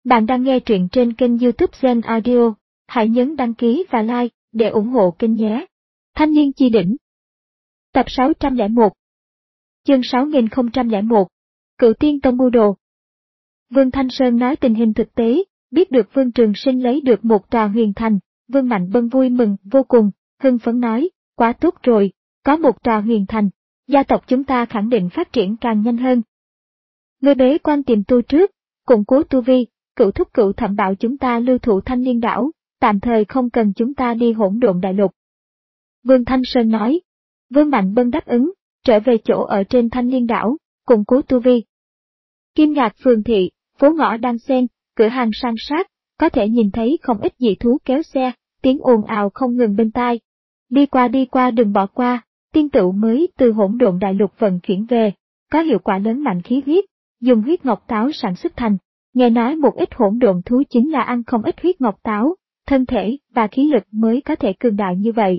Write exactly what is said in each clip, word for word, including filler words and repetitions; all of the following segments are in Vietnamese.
Bạn đang nghe truyện trên kênh YouTube Zen Audio. Hãy nhấn đăng ký và like để ủng hộ kênh nhé. Thanh niên chi đỉnh. Tập sáu trăm lẻ một. Chương sáu nghìn không trăm lẻ một. Cửu Tiên Tông mưu đồ. Vương Thanh Sơn nói tình hình thực tế, biết được Vương Trường Sinh lấy được một tòa huyền thành, Vương Mạnh Bân vui mừng vô cùng, hưng phấn nói, quá tốt rồi, có một tòa huyền thành, gia tộc chúng ta khẳng định phát triển càng nhanh hơn. Người bế quan tìm tu trước, củng cố tu vi. Cửu thúc cửu thẩm bảo chúng ta lưu thủ Thanh Liên đảo, tạm thời không cần chúng ta đi Hỗn Độn Đại Lục. Vương Thanh Sơn nói. Vương Mạnh Bân đáp ứng, trở về chỗ ở trên Thanh Liên đảo, củng cố tu vi. Kim Ngạc phường thị, phố ngõ đan xen, cửa hàng san sát, có thể nhìn thấy không ít dị thú kéo xe, tiếng ồn ào không ngừng bên tai. Đi qua đi qua đừng bỏ qua, tiên tựu mới từ Hỗn Độn Đại Lục vận chuyển về, có hiệu quả lớn mạnh khí huyết, dùng huyết ngọc táo sản xuất thành. Nghe nói một ít hỗn độn thú chính là ăn không ít huyết ngọc táo, thân thể và khí lực mới có thể cường đại như vậy.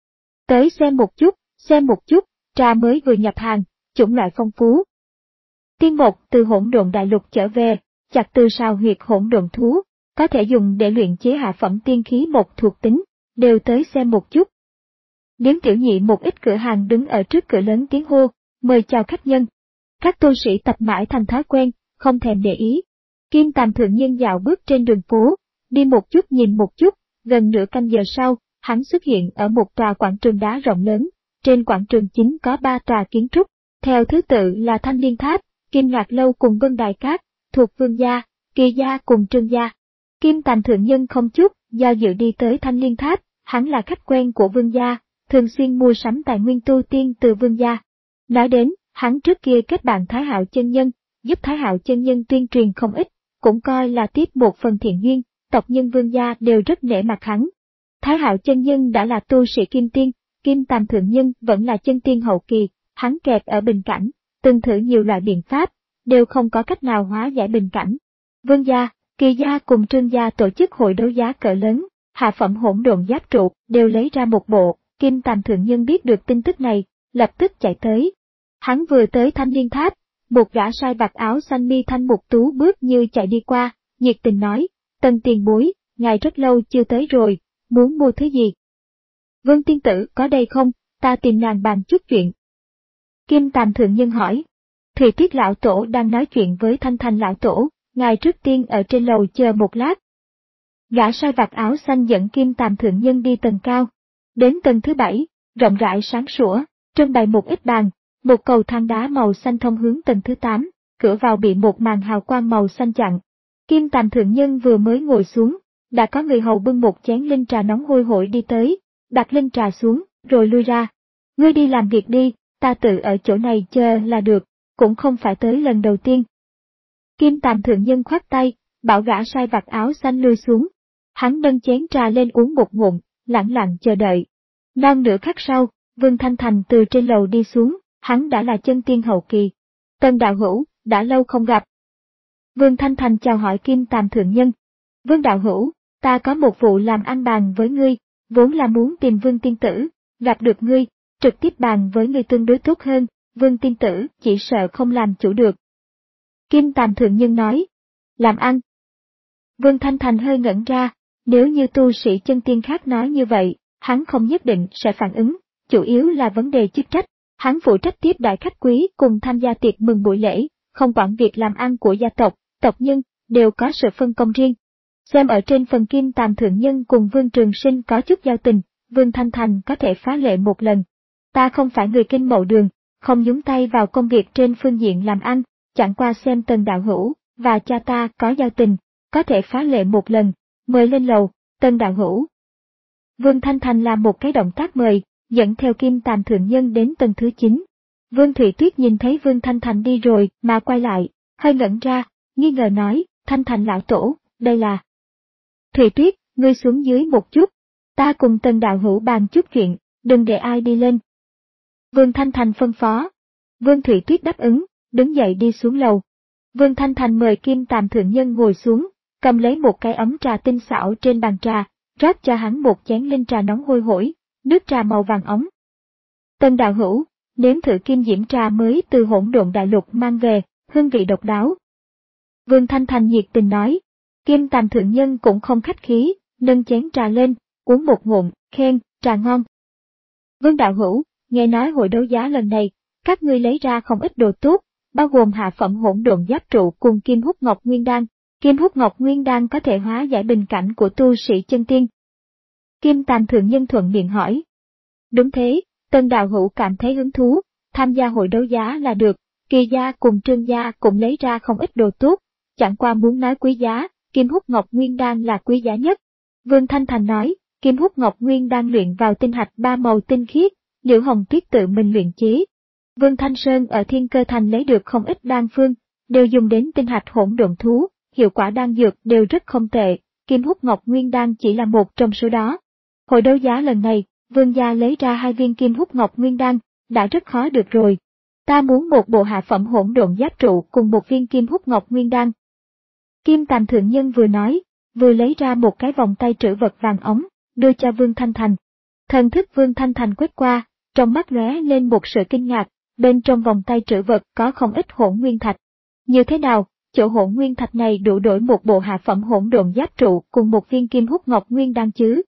Tới xem một chút, xem một chút, trà mới vừa nhập hàng, chủng loại phong phú. Tiên mộc từ Hỗn Độn Đại Lục trở về, chặt từ sào huyệt hỗn độn thú, có thể dùng để luyện chế hạ phẩm tiên khí mộc thuộc tính, đều tới xem một chút. Điếm tiểu nhị một ít cửa hàng đứng ở trước cửa lớn tiếng hô, mời chào khách nhân. Các tu sĩ tập mãi thành thói quen, không thèm để ý. Kim Tàm thượng nhân dạo bước trên đường phố, đi một chút nhìn một chút, gần nửa canh giờ sau, hắn xuất hiện ở một tòa quảng trường đá rộng lớn, trên quảng trường chính có ba tòa kiến trúc, theo thứ tự là Thanh Liên Tháp, Kim Ngạc Lâu cùng Vân Đài Cát, thuộc Vương gia, Kỳ gia cùng Trương gia. Kim Tàm thượng nhân không chút do dự đi tới Thanh Liên Tháp, hắn là khách quen của Vương gia, thường xuyên mua sắm tài nguyên tu tiên từ Vương gia. Nói đến, hắn trước kia kết bạn Thái Hạo chân nhân, giúp Thái Hạo chân nhân tuyên truyền không ít, cũng coi là tiếp một phần thiện duyên, tộc nhân Vương gia đều rất nể mặt hắn. Thái Hạo chân nhân đã là tu sĩ kim tiên, Kim Tàm thượng nhân vẫn là chân tiên hậu kỳ, hắn kẹt ở bình cảnh, từng thử nhiều loại biện pháp, đều không có cách nào hóa giải bình cảnh. Vương gia, Kỳ gia cùng Trương gia tổ chức hội đấu giá cỡ lớn, hạ phẩm hỗn độn giáp trụ đều lấy ra một bộ, Kim Tàm thượng nhân biết được tin tức này, lập tức chạy tới. Hắn vừa tới Thanh Liên Tháp, một gã sai vạt áo xanh mi thanh mục tú bước như chạy đi qua, nhiệt tình nói, Tần tiền bối, ngài rất lâu chưa tới rồi, muốn mua thứ gì? Vương tiên tử có đây không, ta tìm nàng bàn chút chuyện. Kim Tàm thượng nhân hỏi, Thủy Tiết lão tổ đang nói chuyện với Thanh Thành lão tổ, ngài trước tiên ở trên lầu chờ một lát. Gã sai vạt áo xanh dẫn Kim Tàm thượng nhân đi tầng cao, đến tầng thứ bảy, rộng rãi sáng sủa, trưng bày một ít bàn. Một cầu thang đá màu xanh thông hướng tầng thứ tám, cửa vào bị một màn hào quang màu xanh chặn. Kim Tàm thượng nhân vừa mới ngồi xuống, đã có người hầu bưng một chén linh trà nóng hôi hổi đi tới, đặt linh trà xuống, rồi lui ra. Ngươi đi làm việc đi, ta tự ở chỗ này chờ là được, cũng không phải tới lần đầu tiên. Kim Tàm thượng nhân khoát tay, bảo gã sai vạt áo xanh lui xuống. Hắn nâng chén trà lên uống một ngụm, lặng lặng chờ đợi. Non nửa khắc sau, Vương Thanh Thành từ trên lầu đi xuống. Hắn đã là chân tiên hậu kỳ. Tân đạo hữu, đã lâu không gặp. Vương Thanh Thành chào hỏi Kim Tàm thượng nhân. Vương đạo hữu, ta có một vụ làm ăn bàn với ngươi, vốn là muốn tìm Vương tiên tử, gặp được ngươi, trực tiếp bàn với ngươi tương đối tốt hơn, Vương tiên tử chỉ sợ không làm chủ được. Kim Tàm thượng nhân nói, làm ăn. Vương Thanh Thành hơi ngẩn ra, nếu như tu sĩ chân tiên khác nói như vậy, hắn không nhất định sẽ phản ứng, chủ yếu là vấn đề chức trách. Hắn phụ trách tiếp đại khách quý cùng tham gia tiệc mừng buổi lễ, không quản việc làm ăn của gia tộc, tộc nhân, đều có sự phân công riêng. Xem ở trên phần Kim Tàm thượng nhân cùng Vương Trường Sinh có chút giao tình, Vương Thanh Thành có thể phá lệ một lần. Ta không phải người kinh mậu đường, không nhúng tay vào công việc trên phương diện làm ăn, chẳng qua xem Tần đạo hữu và cha ta có giao tình, có thể phá lệ một lần, mời lên lầu, Tần đạo hữu. Vương Thanh Thành làm một cái động tác mời, dẫn theo Kim Tàm thượng nhân đến tầng thứ chín. Vương Thụy Tuyết nhìn thấy Vương Thanh Thành đi rồi mà quay lại, hơi ngẩn ra, nghi ngờ nói, Thanh Thành lão tổ, đây là. Thụy Tuyết, ngươi xuống dưới một chút, ta cùng Tần đạo hữu bàn chút chuyện, đừng để ai đi lên. Vương Thanh Thành phân phó. Vương Thụy Tuyết đáp ứng, đứng dậy đi xuống lầu. Vương Thanh Thành mời Kim Tàm thượng nhân ngồi xuống, cầm lấy một cái ấm trà tinh xảo trên bàn trà, rót cho hắn một chén linh trà nóng hôi hổi. Nước trà màu vàng óng. Tân đạo hữu, nếm thử kim diễm trà mới từ Hỗn Độn Đại Lục mang về, hương vị độc đáo. Vương Thanh Thành nhiệt tình nói. Kim Tàm thượng nhân cũng không khách khí, nâng chén trà lên, uống một ngụm, khen, trà ngon. Vương đạo hữu, nghe nói hội đấu giá lần này, các ngươi lấy ra không ít đồ tốt, bao gồm hạ phẩm hỗn độn giáp trụ cùng kim hút ngọc nguyên đan. Kim hút ngọc nguyên đan có thể hóa giải bình cảnh của tu sĩ chân tiên. Kim Tàm thượng nhân thuận miệng hỏi. Đúng thế, Tân đạo hữu cảm thấy hứng thú, tham gia hội đấu giá là được, Kỳ gia cùng Trương gia cũng lấy ra không ít đồ tốt, chẳng qua muốn nói quý giá, kim hút ngọc nguyên đan là quý giá nhất. Vương Thanh Thành nói, kim hút ngọc nguyên đan luyện vào tinh hạch ba màu tinh khiết, Liễu Hồng Tuyết tự mình luyện chế. Vương Thanh Sơn ở Thiên Cơ Thành lấy được không ít đan phương, đều dùng đến tinh hạch hỗn độn thú, hiệu quả đan dược đều rất không tệ, kim hút ngọc nguyên đan chỉ là một trong số đó. Hội đấu giá lần này, Vương gia lấy ra hai viên kim hút ngọc nguyên đan, đã rất khó được rồi. Ta muốn một bộ hạ phẩm hỗn độn giáp trụ cùng một viên kim hút ngọc nguyên đan. Kim Tàm thượng nhân vừa nói, vừa lấy ra một cái vòng tay trữ vật vàng ống, đưa cho Vương Thanh Thành. Thần thức Vương Thanh Thành quét qua, trong mắt lóe lên một sự kinh ngạc, bên trong vòng tay trữ vật có không ít hỗn nguyên thạch. Như thế nào, chỗ hỗn nguyên thạch này đủ đổi một bộ hạ phẩm hỗn độn giáp trụ cùng một viên kim hút ngọc nguyên đan chứ?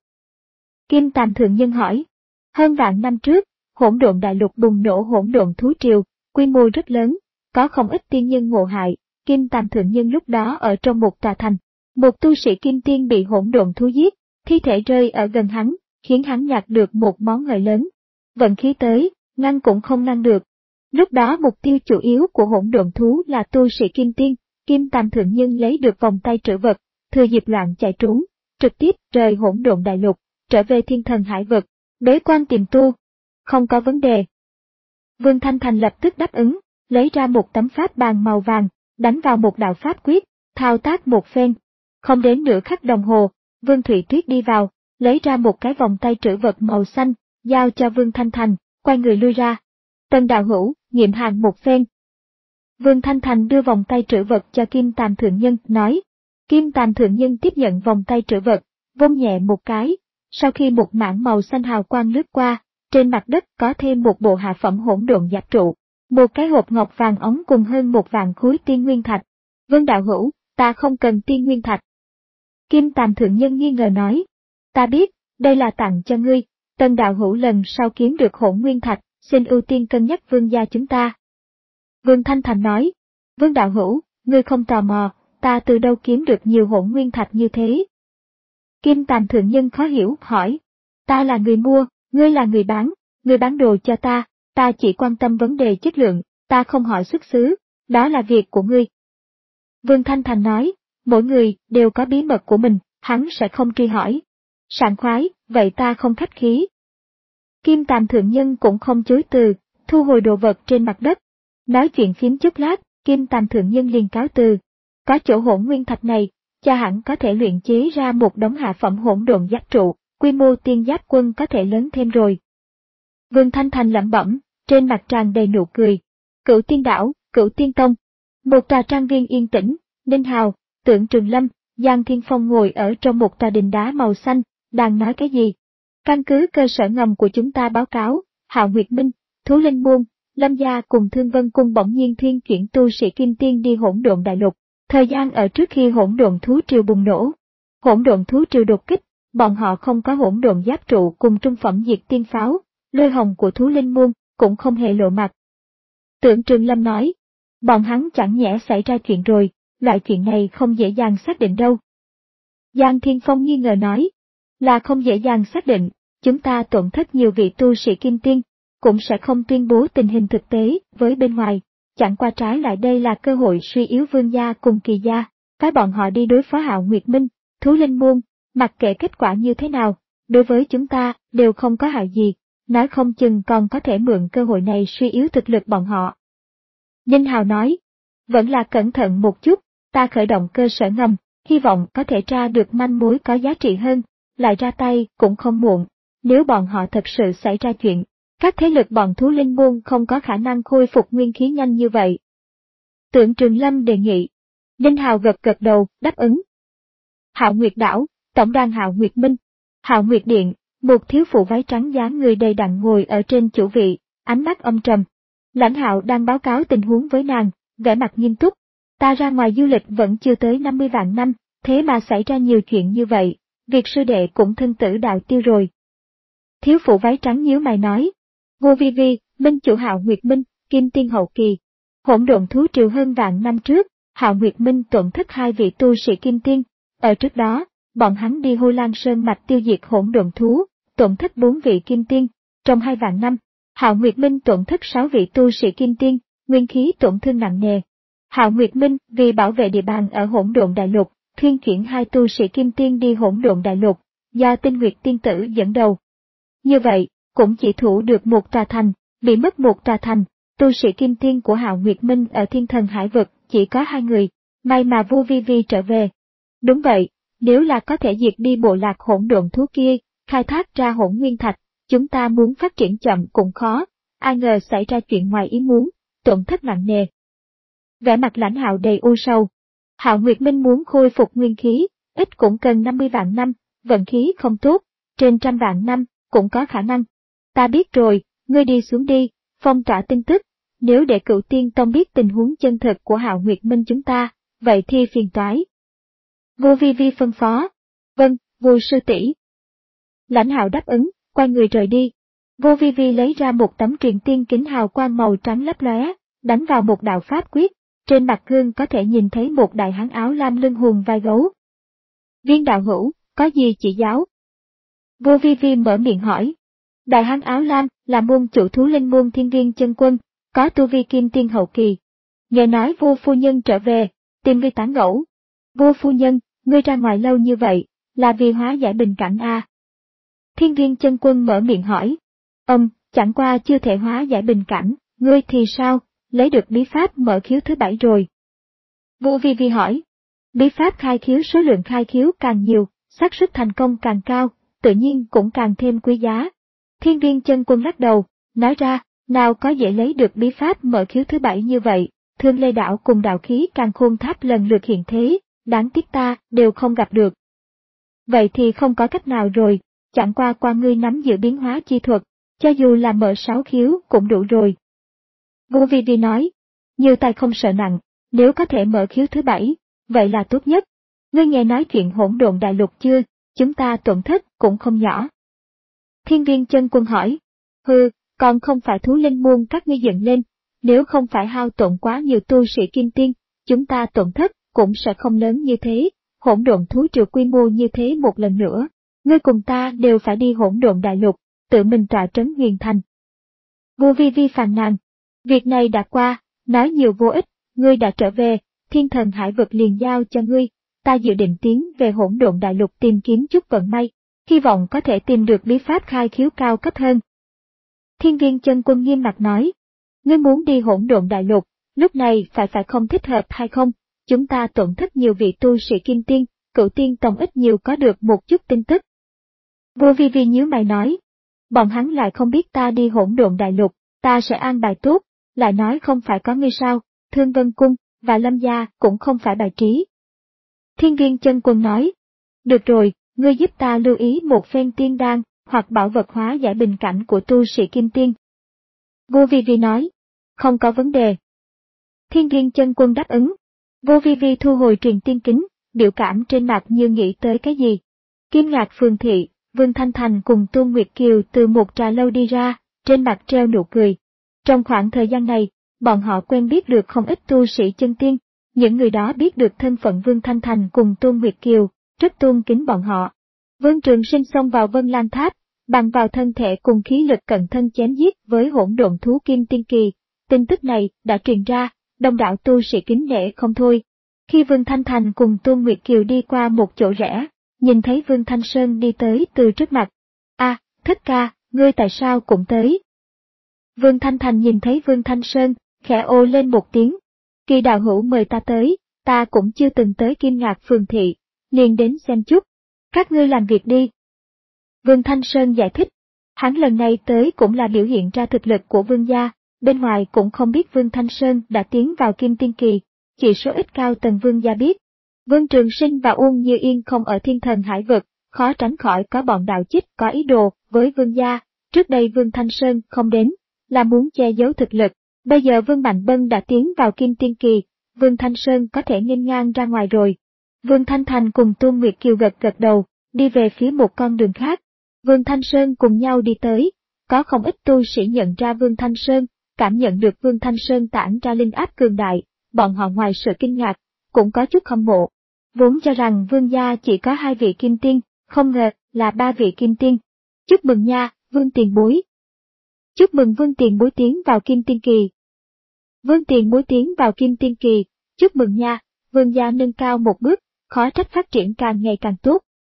Kim Tàm thượng nhân hỏi. Hơn vạn năm trước, hỗn độn đại lục bùng nổ hỗn độn thú triều, quy mô rất lớn, có không ít tiên nhân ngộ hại. Kim Tàm thượng nhân lúc đó ở trong một tòa thành, một tu sĩ kim tiên bị hỗn độn thú giết, thi thể rơi ở gần hắn, khiến hắn nhặt được một món hời lớn. Vận khí tới, ngăn cũng không ngăn được. Lúc đó mục tiêu chủ yếu của hỗn độn thú là tu sĩ kim tiên, Kim Tàm thượng nhân lấy được vòng tay trữ vật, thừa dịp loạn chạy trốn, trực tiếp rời hỗn độn đại lục, trở về thiên thần hải vực, bế quan tìm tu. Không có vấn đề. Vương Thanh Thành lập tức đáp ứng, lấy ra một tấm pháp bàn màu vàng, đánh vào một đạo pháp quyết, thao tác một phen. Không đến nửa khắc đồng hồ, Vương Thụy Tuyết đi vào, lấy ra một cái vòng tay trữ vật màu xanh, giao cho Vương Thanh Thành, quay người lui ra. Tân đạo hữu, nghiệm hàng một phen. Vương Thanh Thành đưa vòng tay trữ vật cho Kim Tàm thượng nhân, nói. Kim Tàm thượng nhân tiếp nhận vòng tay trữ vật, vung nhẹ một cái, sau khi một mảng màu xanh hào quang lướt qua, trên mặt đất có thêm một bộ hạ phẩm hỗn độn giáp trụ, một cái hộp ngọc vàng óng cùng hơn một vạn khối tiên nguyên thạch. Vương đạo hữu, ta không cần tiên nguyên thạch. Kim Tàm thượng nhân nghi ngờ nói. Ta biết, đây là tặng cho ngươi, Tân đạo hữu lần sau kiếm được hỗn nguyên thạch, xin ưu tiên cân nhắc vương gia chúng ta. Vương Thanh Thành nói. Vương đạo hữu, ngươi không tò mò, ta từ đâu kiếm được nhiều hỗn nguyên thạch như thế? Kim Tàm thượng nhân khó hiểu, hỏi. Ta là người mua, ngươi là người bán, ngươi bán đồ cho ta, ta chỉ quan tâm vấn đề chất lượng, ta không hỏi xuất xứ, đó là việc của ngươi. Vương Thanh Thành nói, mỗi người đều có bí mật của mình, hắn sẽ không truy hỏi. Sảng khoái, vậy ta không khách khí. Kim Tàm thượng nhân cũng không chối từ, thu hồi đồ vật trên mặt đất. Nói chuyện phím chút lát, Kim Tàm thượng nhân liền cáo từ. Có chỗ hỗn nguyên thạch này, cha hẳn có thể luyện chế ra một đống hạ phẩm hỗn độn giáp trụ, quy mô tiên giáp quân có thể lớn thêm rồi. Vương Thanh Thành lẩm bẩm, trên mặt tràn đầy nụ cười. Cửu Tiên Đảo, Cửu Tiên Tông. Một tòa trang viên yên tĩnh, Ninh Hào, Tưởng Trường Lâm, Giang Thiên Phong ngồi ở trong một tòa đình đá màu xanh, đang nói cái gì? Căn cứ cơ sở ngầm của chúng ta báo cáo, Hạo Nguyệt Minh, Thú Linh Môn, Lâm Gia cùng Thương Vân Cung bỗng nhiên thuyên chuyển tu sĩ kim tiên đi hỗn độn đại lục, thời gian ở trước khi hỗn độn thú triều bùng nổ. Hỗn độn thú triều đột kích, bọn họ không có hỗn độn giáp trụ cùng trung phẩm diệt tiên pháo, lôi hồng của Thú Linh Môn cũng không hề lộ mặt. Tưởng Trường Lâm nói, bọn hắn chẳng nhẽ xảy ra chuyện rồi, loại chuyện này không dễ dàng xác định đâu. Giang Thiên Phong nghi ngờ nói, là không dễ dàng xác định, chúng ta tổn thất nhiều vị tu sĩ kim tiên, cũng sẽ không tuyên bố tình hình thực tế với bên ngoài, chẳng qua trái lại đây là cơ hội suy yếu Vương gia cùng Kỳ gia, phái bọn họ đi đối phó Hạo Nguyệt Minh, Thú Linh Môn, mặc kệ kết quả như thế nào, đối với chúng ta đều không có hại gì, nói không chừng còn có thể mượn cơ hội này suy yếu thực lực bọn họ. Ninh Hào nói, vẫn là cẩn thận một chút, ta khởi động cơ sở ngầm, hy vọng có thể tra được manh mối có giá trị hơn, lại ra tay cũng không muộn, nếu bọn họ thật sự xảy ra chuyện. Các thế lực bọn Thú Linh Môn không có khả năng khôi phục nguyên khí nhanh như vậy. Tưởng Trường Lâm đề nghị. Ninh Hào gật gật đầu, đáp ứng. Hạo Nguyệt Đảo, Tổng đàn Hạo Nguyệt Minh, Hạo Nguyệt Điện, một thiếu phụ váy trắng dáng người đầy đặn ngồi ở trên chủ vị, ánh mắt âm trầm. Lãnh Hạo đang báo cáo tình huống với nàng, vẻ mặt nghiêm túc. Ta ra ngoài du lịch vẫn chưa tới năm mươi vạn năm, thế mà xảy ra nhiều chuyện như vậy, việc sư đệ cũng thân tử đạo tiêu rồi. Thiếu phụ váy trắng nhíu mày nói, Vô Vi Vi, minh chủ Hạo Nguyệt Minh, kim tiên hậu kỳ, hỗn độn thú triều hơn vạn năm trước, Hạo Nguyệt Minh tổn thất hai vị tu sĩ kim tiên, ở trước đó, bọn hắn đi Hô Lan Sơn mạch tiêu diệt hỗn độn thú, tổn thất bốn vị kim tiên, trong hai vạn năm, Hạo Nguyệt Minh tổn thất sáu vị tu sĩ kim tiên, nguyên khí tổn thương nặng nề. Hạo Nguyệt Minh vì bảo vệ địa bàn ở hỗn độn đại lục, thuyên chuyển hai tu sĩ kim tiên đi hỗn độn đại lục, do Tinh Nguyệt tiên tử dẫn đầu. Như vậy, cũng chỉ thủ được một tòa thành, bị mất một tòa thành, tu sĩ kim tiên của Hạo Nguyệt Minh ở Thiên Thần Hải vực chỉ có hai người, may mà Vô Vi Vi trở về. Đúng vậy, nếu là có thể diệt đi bộ lạc hỗn độn thú kia, khai thác ra hỗn nguyên thạch, chúng ta muốn phát triển chậm cũng khó, ai ngờ xảy ra chuyện ngoài ý muốn, tổn thất nặng nề. Vẻ mặt Lãnh Hạo đầy u sầu. Hạo Nguyệt Minh muốn khôi phục nguyên khí, ít cũng cần năm mươi vạn năm, vận khí không tốt, trên trăm vạn năm, cũng có khả năng. Ta biết rồi, ngươi đi xuống đi, phong tỏa tin tức, nếu để Cửu Tiên Tông biết tình huống chân thực của Hạo Nguyệt Minh chúng ta, vậy thì phiền toái. Vô Vi Vi phân phó. Vâng, Vô sư tỷ. Lãnh Hạo đáp ứng, quay người rời đi. Vô Vi Vi lấy ra một tấm truyền tiên kính hào quang màu trắng lấp lóe, đánh vào một đạo pháp quyết, trên mặt gương có thể nhìn thấy một đại hán áo lam lưng hùn vai gấu. Viên đạo hữu, có gì chỉ giáo? Vô Vi Vi mở miệng hỏi. Đại hán áo lam là môn chủ thú linh môn Thiên Viên chân quân, có tu vi kim tiên hậu kỳ. Nghe nói Vô phu nhân trở về, tìm ngươi tán gẫu. Vô phu nhân, ngươi ra ngoài lâu như vậy, là vì hóa giải bình cảnh a? À? Thiên Viên chân quân mở miệng hỏi. Ông, chẳng qua chưa thể hóa giải bình cảnh, ngươi thì sao, lấy được bí pháp mở khiếu thứ bảy rồi. Vô Vi Vi hỏi. Bí pháp khai khiếu số lượng khai khiếu càng nhiều, xác suất thành công càng cao, tự nhiên cũng càng thêm quý giá. Thiên Viên chân quân lắc đầu, nói ra, nào có dễ lấy được bí pháp mở khiếu thứ bảy như vậy, Thương Lê Đảo cùng đạo khí càng khôn tháp lần lượt hiện thế, đáng tiếc ta đều không gặp được. Vậy thì không có cách nào rồi, chẳng qua qua ngươi nắm giữ biến hóa chi thuật, cho dù là mở sáu khiếu cũng đủ rồi. Vô Vi Vi nói, nhiều tài không sợ nặng, nếu có thể mở khiếu thứ bảy, vậy là tốt nhất. Ngươi nghe nói chuyện hỗn độn đại lục chưa, chúng ta tổn thất cũng không nhỏ. Thiên Viên chân quân hỏi, hừ, còn không phải thú linh môn các ngươi dựng lên, nếu không phải hao tổn quá nhiều tu sĩ kim tiên, chúng ta tổn thất cũng sẽ không lớn như thế, hỗn độn thú triều quy mô như thế một lần nữa, ngươi cùng ta đều phải đi hỗn độn đại lục, tự mình tọa trấn Huyền Thành. Vô Vi Vi phàn nàn, việc này đã qua, nói nhiều vô ích, ngươi đã trở về, Thiên Thần Hải vực liền giao cho ngươi, ta dự định tiến về hỗn độn đại lục tìm kiếm chút vận may, hy vọng có thể tìm được bí pháp khai khiếu cao cấp hơn. Thiên Viên chân quân nghiêm mặt nói, ngươi muốn đi hỗn độn đại lục, lúc này phải phải không thích hợp hay không, chúng ta tổn thất nhiều vị tu sĩ kim tiên, Cửu Tiên Tông ít nhiều có được một chút tin tức. Vô Vi Vi nhíu mày nói, bọn hắn lại không biết ta đi hỗn độn đại lục, ta sẽ an bài tốt, lại nói không phải có ngươi sao, Thương Vân Cung và Lâm gia cũng không phải bài trí. Thiên Viên chân quân nói, được rồi, ngươi giúp ta lưu ý một phen tiên đan, hoặc bảo vật hóa giải bình cảnh của tu sĩ kim tiên. Vô Vi Vi nói, không có vấn đề. Thiên Viên chân quân đáp ứng. Vô Vi Vi thu hồi truyền tiên kính, biểu cảm trên mặt như nghĩ tới cái gì. Kim Ngạc Phường Thị, Vương Thanh Thành cùng Tôn Nguyệt Kiều từ một trà lâu đi ra, trên mặt treo nụ cười. Trong khoảng thời gian này, bọn họ quen biết được không ít tu sĩ chân tiên, những người đó biết được thân phận Vương Thanh Thành cùng Tôn Nguyệt Kiều, rất tôn kính bọn họ. Vương Trường Sinh xông vào Vân Lan Tháp, bằng vào thân thể cùng khí lực cận thân chém giết với hỗn độn thú kim tiên kỳ. Tin tức này đã truyền ra, đông đảo tu sĩ kính nể không thôi. Khi Vương Thanh Thành cùng Tôn Nguyệt Kiều đi qua một chỗ rẽ, nhìn thấy Vương Thanh Sơn đi tới từ trước mặt. A, à, Thất ca, ngươi tại sao cũng tới? Vương Thanh Thành nhìn thấy Vương Thanh Sơn, khẽ ô lên một tiếng. Kỳ đạo hữu mời ta tới, ta cũng chưa từng tới Kim Ngạc Phường Thị, liền đến xem chút. Các ngươi làm việc đi. Vương Thanh Sơn giải thích, hắn lần này tới cũng là biểu hiện ra thực lực của Vương gia, bên ngoài cũng không biết Vương Thanh Sơn đã tiến vào Kim Tiên Kỳ, chỉ số ít cao tầng Vương gia biết. Vương Trường Sinh và Uông Như Yên không ở Thiên Thần Hải vực, khó tránh khỏi có bọn đạo chích có ý đồ với Vương gia, trước đây Vương Thanh Sơn không đến, là muốn che giấu thực lực, bây giờ Vương Mạnh Bân đã tiến vào Kim Tiên Kỳ, Vương Thanh Sơn có thể nghênh ngang ra ngoài rồi. Vương Thanh Thành cùng Tôn Nguyệt Kiều gật gật đầu, đi về phía một con đường khác. Vương Thanh Sơn cùng nhau đi tới, có không ít tu sĩ nhận ra Vương Thanh Sơn, cảm nhận được Vương Thanh Sơn tản ra linh áp cường đại, bọn họ ngoài sự kinh ngạc, cũng có chút hâm mộ. Vốn cho rằng Vương gia chỉ có hai vị kim tiên, không ngờ là ba vị kim tiên. Chúc mừng nha, Vương tiền bối. Chúc mừng Vương tiền bối tiến vào kim tiên kỳ. Vương tiền bối tiến vào kim tiên kỳ, chúc mừng nha, Vương gia nâng cao một bước, khó trách phát triển càng ngày càng tốt.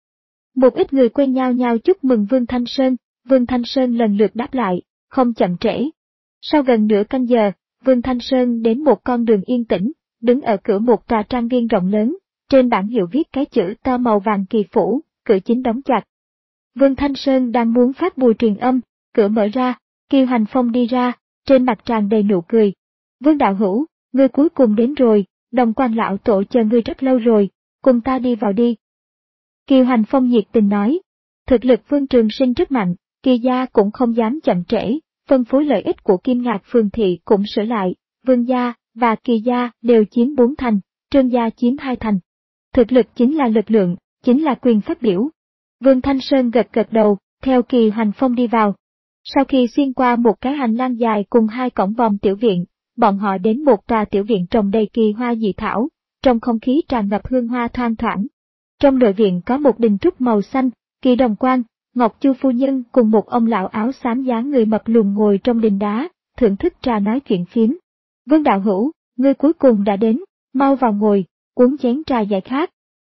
Một ít người quen nhau nhau chúc mừng Vương Thanh Sơn, Vương Thanh Sơn lần lượt đáp lại, không chậm trễ. Sau gần nửa canh giờ, Vương Thanh Sơn đến một con đường yên tĩnh, đứng ở cửa một tòa trang viên rộng lớn, trên bảng hiệu viết cái chữ to màu vàng Kỳ Phủ, cửa chính đóng chặt. Vương Thanh Sơn đang muốn phát bùi truyền âm, cửa mở ra, Kiều Hành Phong đi ra, trên mặt tràn đầy nụ cười. Vương đạo hữu, ngươi cuối cùng đến rồi, Đồng Quan lão tổ chờ ngươi rất lâu rồi, cùng ta đi vào đi. Kiều Hành Phong nhiệt tình nói, thực lực Vương Trường Sinh rất mạnh, Kỳ gia cũng không dám chậm trễ, phân phối lợi ích của Kim Ngạc Phường thị cũng sửa lại, Vương gia và Kỳ gia đều chiếm bốn thành, Trương gia chiếm hai thành. Thực lực chính là lực lượng, chính là quyền phát biểu. Vương Thanh Sơn gật gật đầu, theo Kiều Hành Phong đi vào. Sau khi xuyên qua một cái hành lang dài cùng hai cổng vòm tiểu viện, bọn họ đến một tòa tiểu viện trồng đầy kỳ hoa dị thảo, trong không khí tràn ngập hương hoa thoang thoảng. Trong nội viện có một đình trúc màu xanh, Kỳ Đồng Quan, Ngọc Chu phu nhân cùng một ông lão áo xám dáng người mập lùn ngồi trong đình đá, thưởng thức trà nói chuyện phiếm. Vương đạo hữu, ngươi cuối cùng đã đến, mau vào ngồi, uống chén trà giải khát.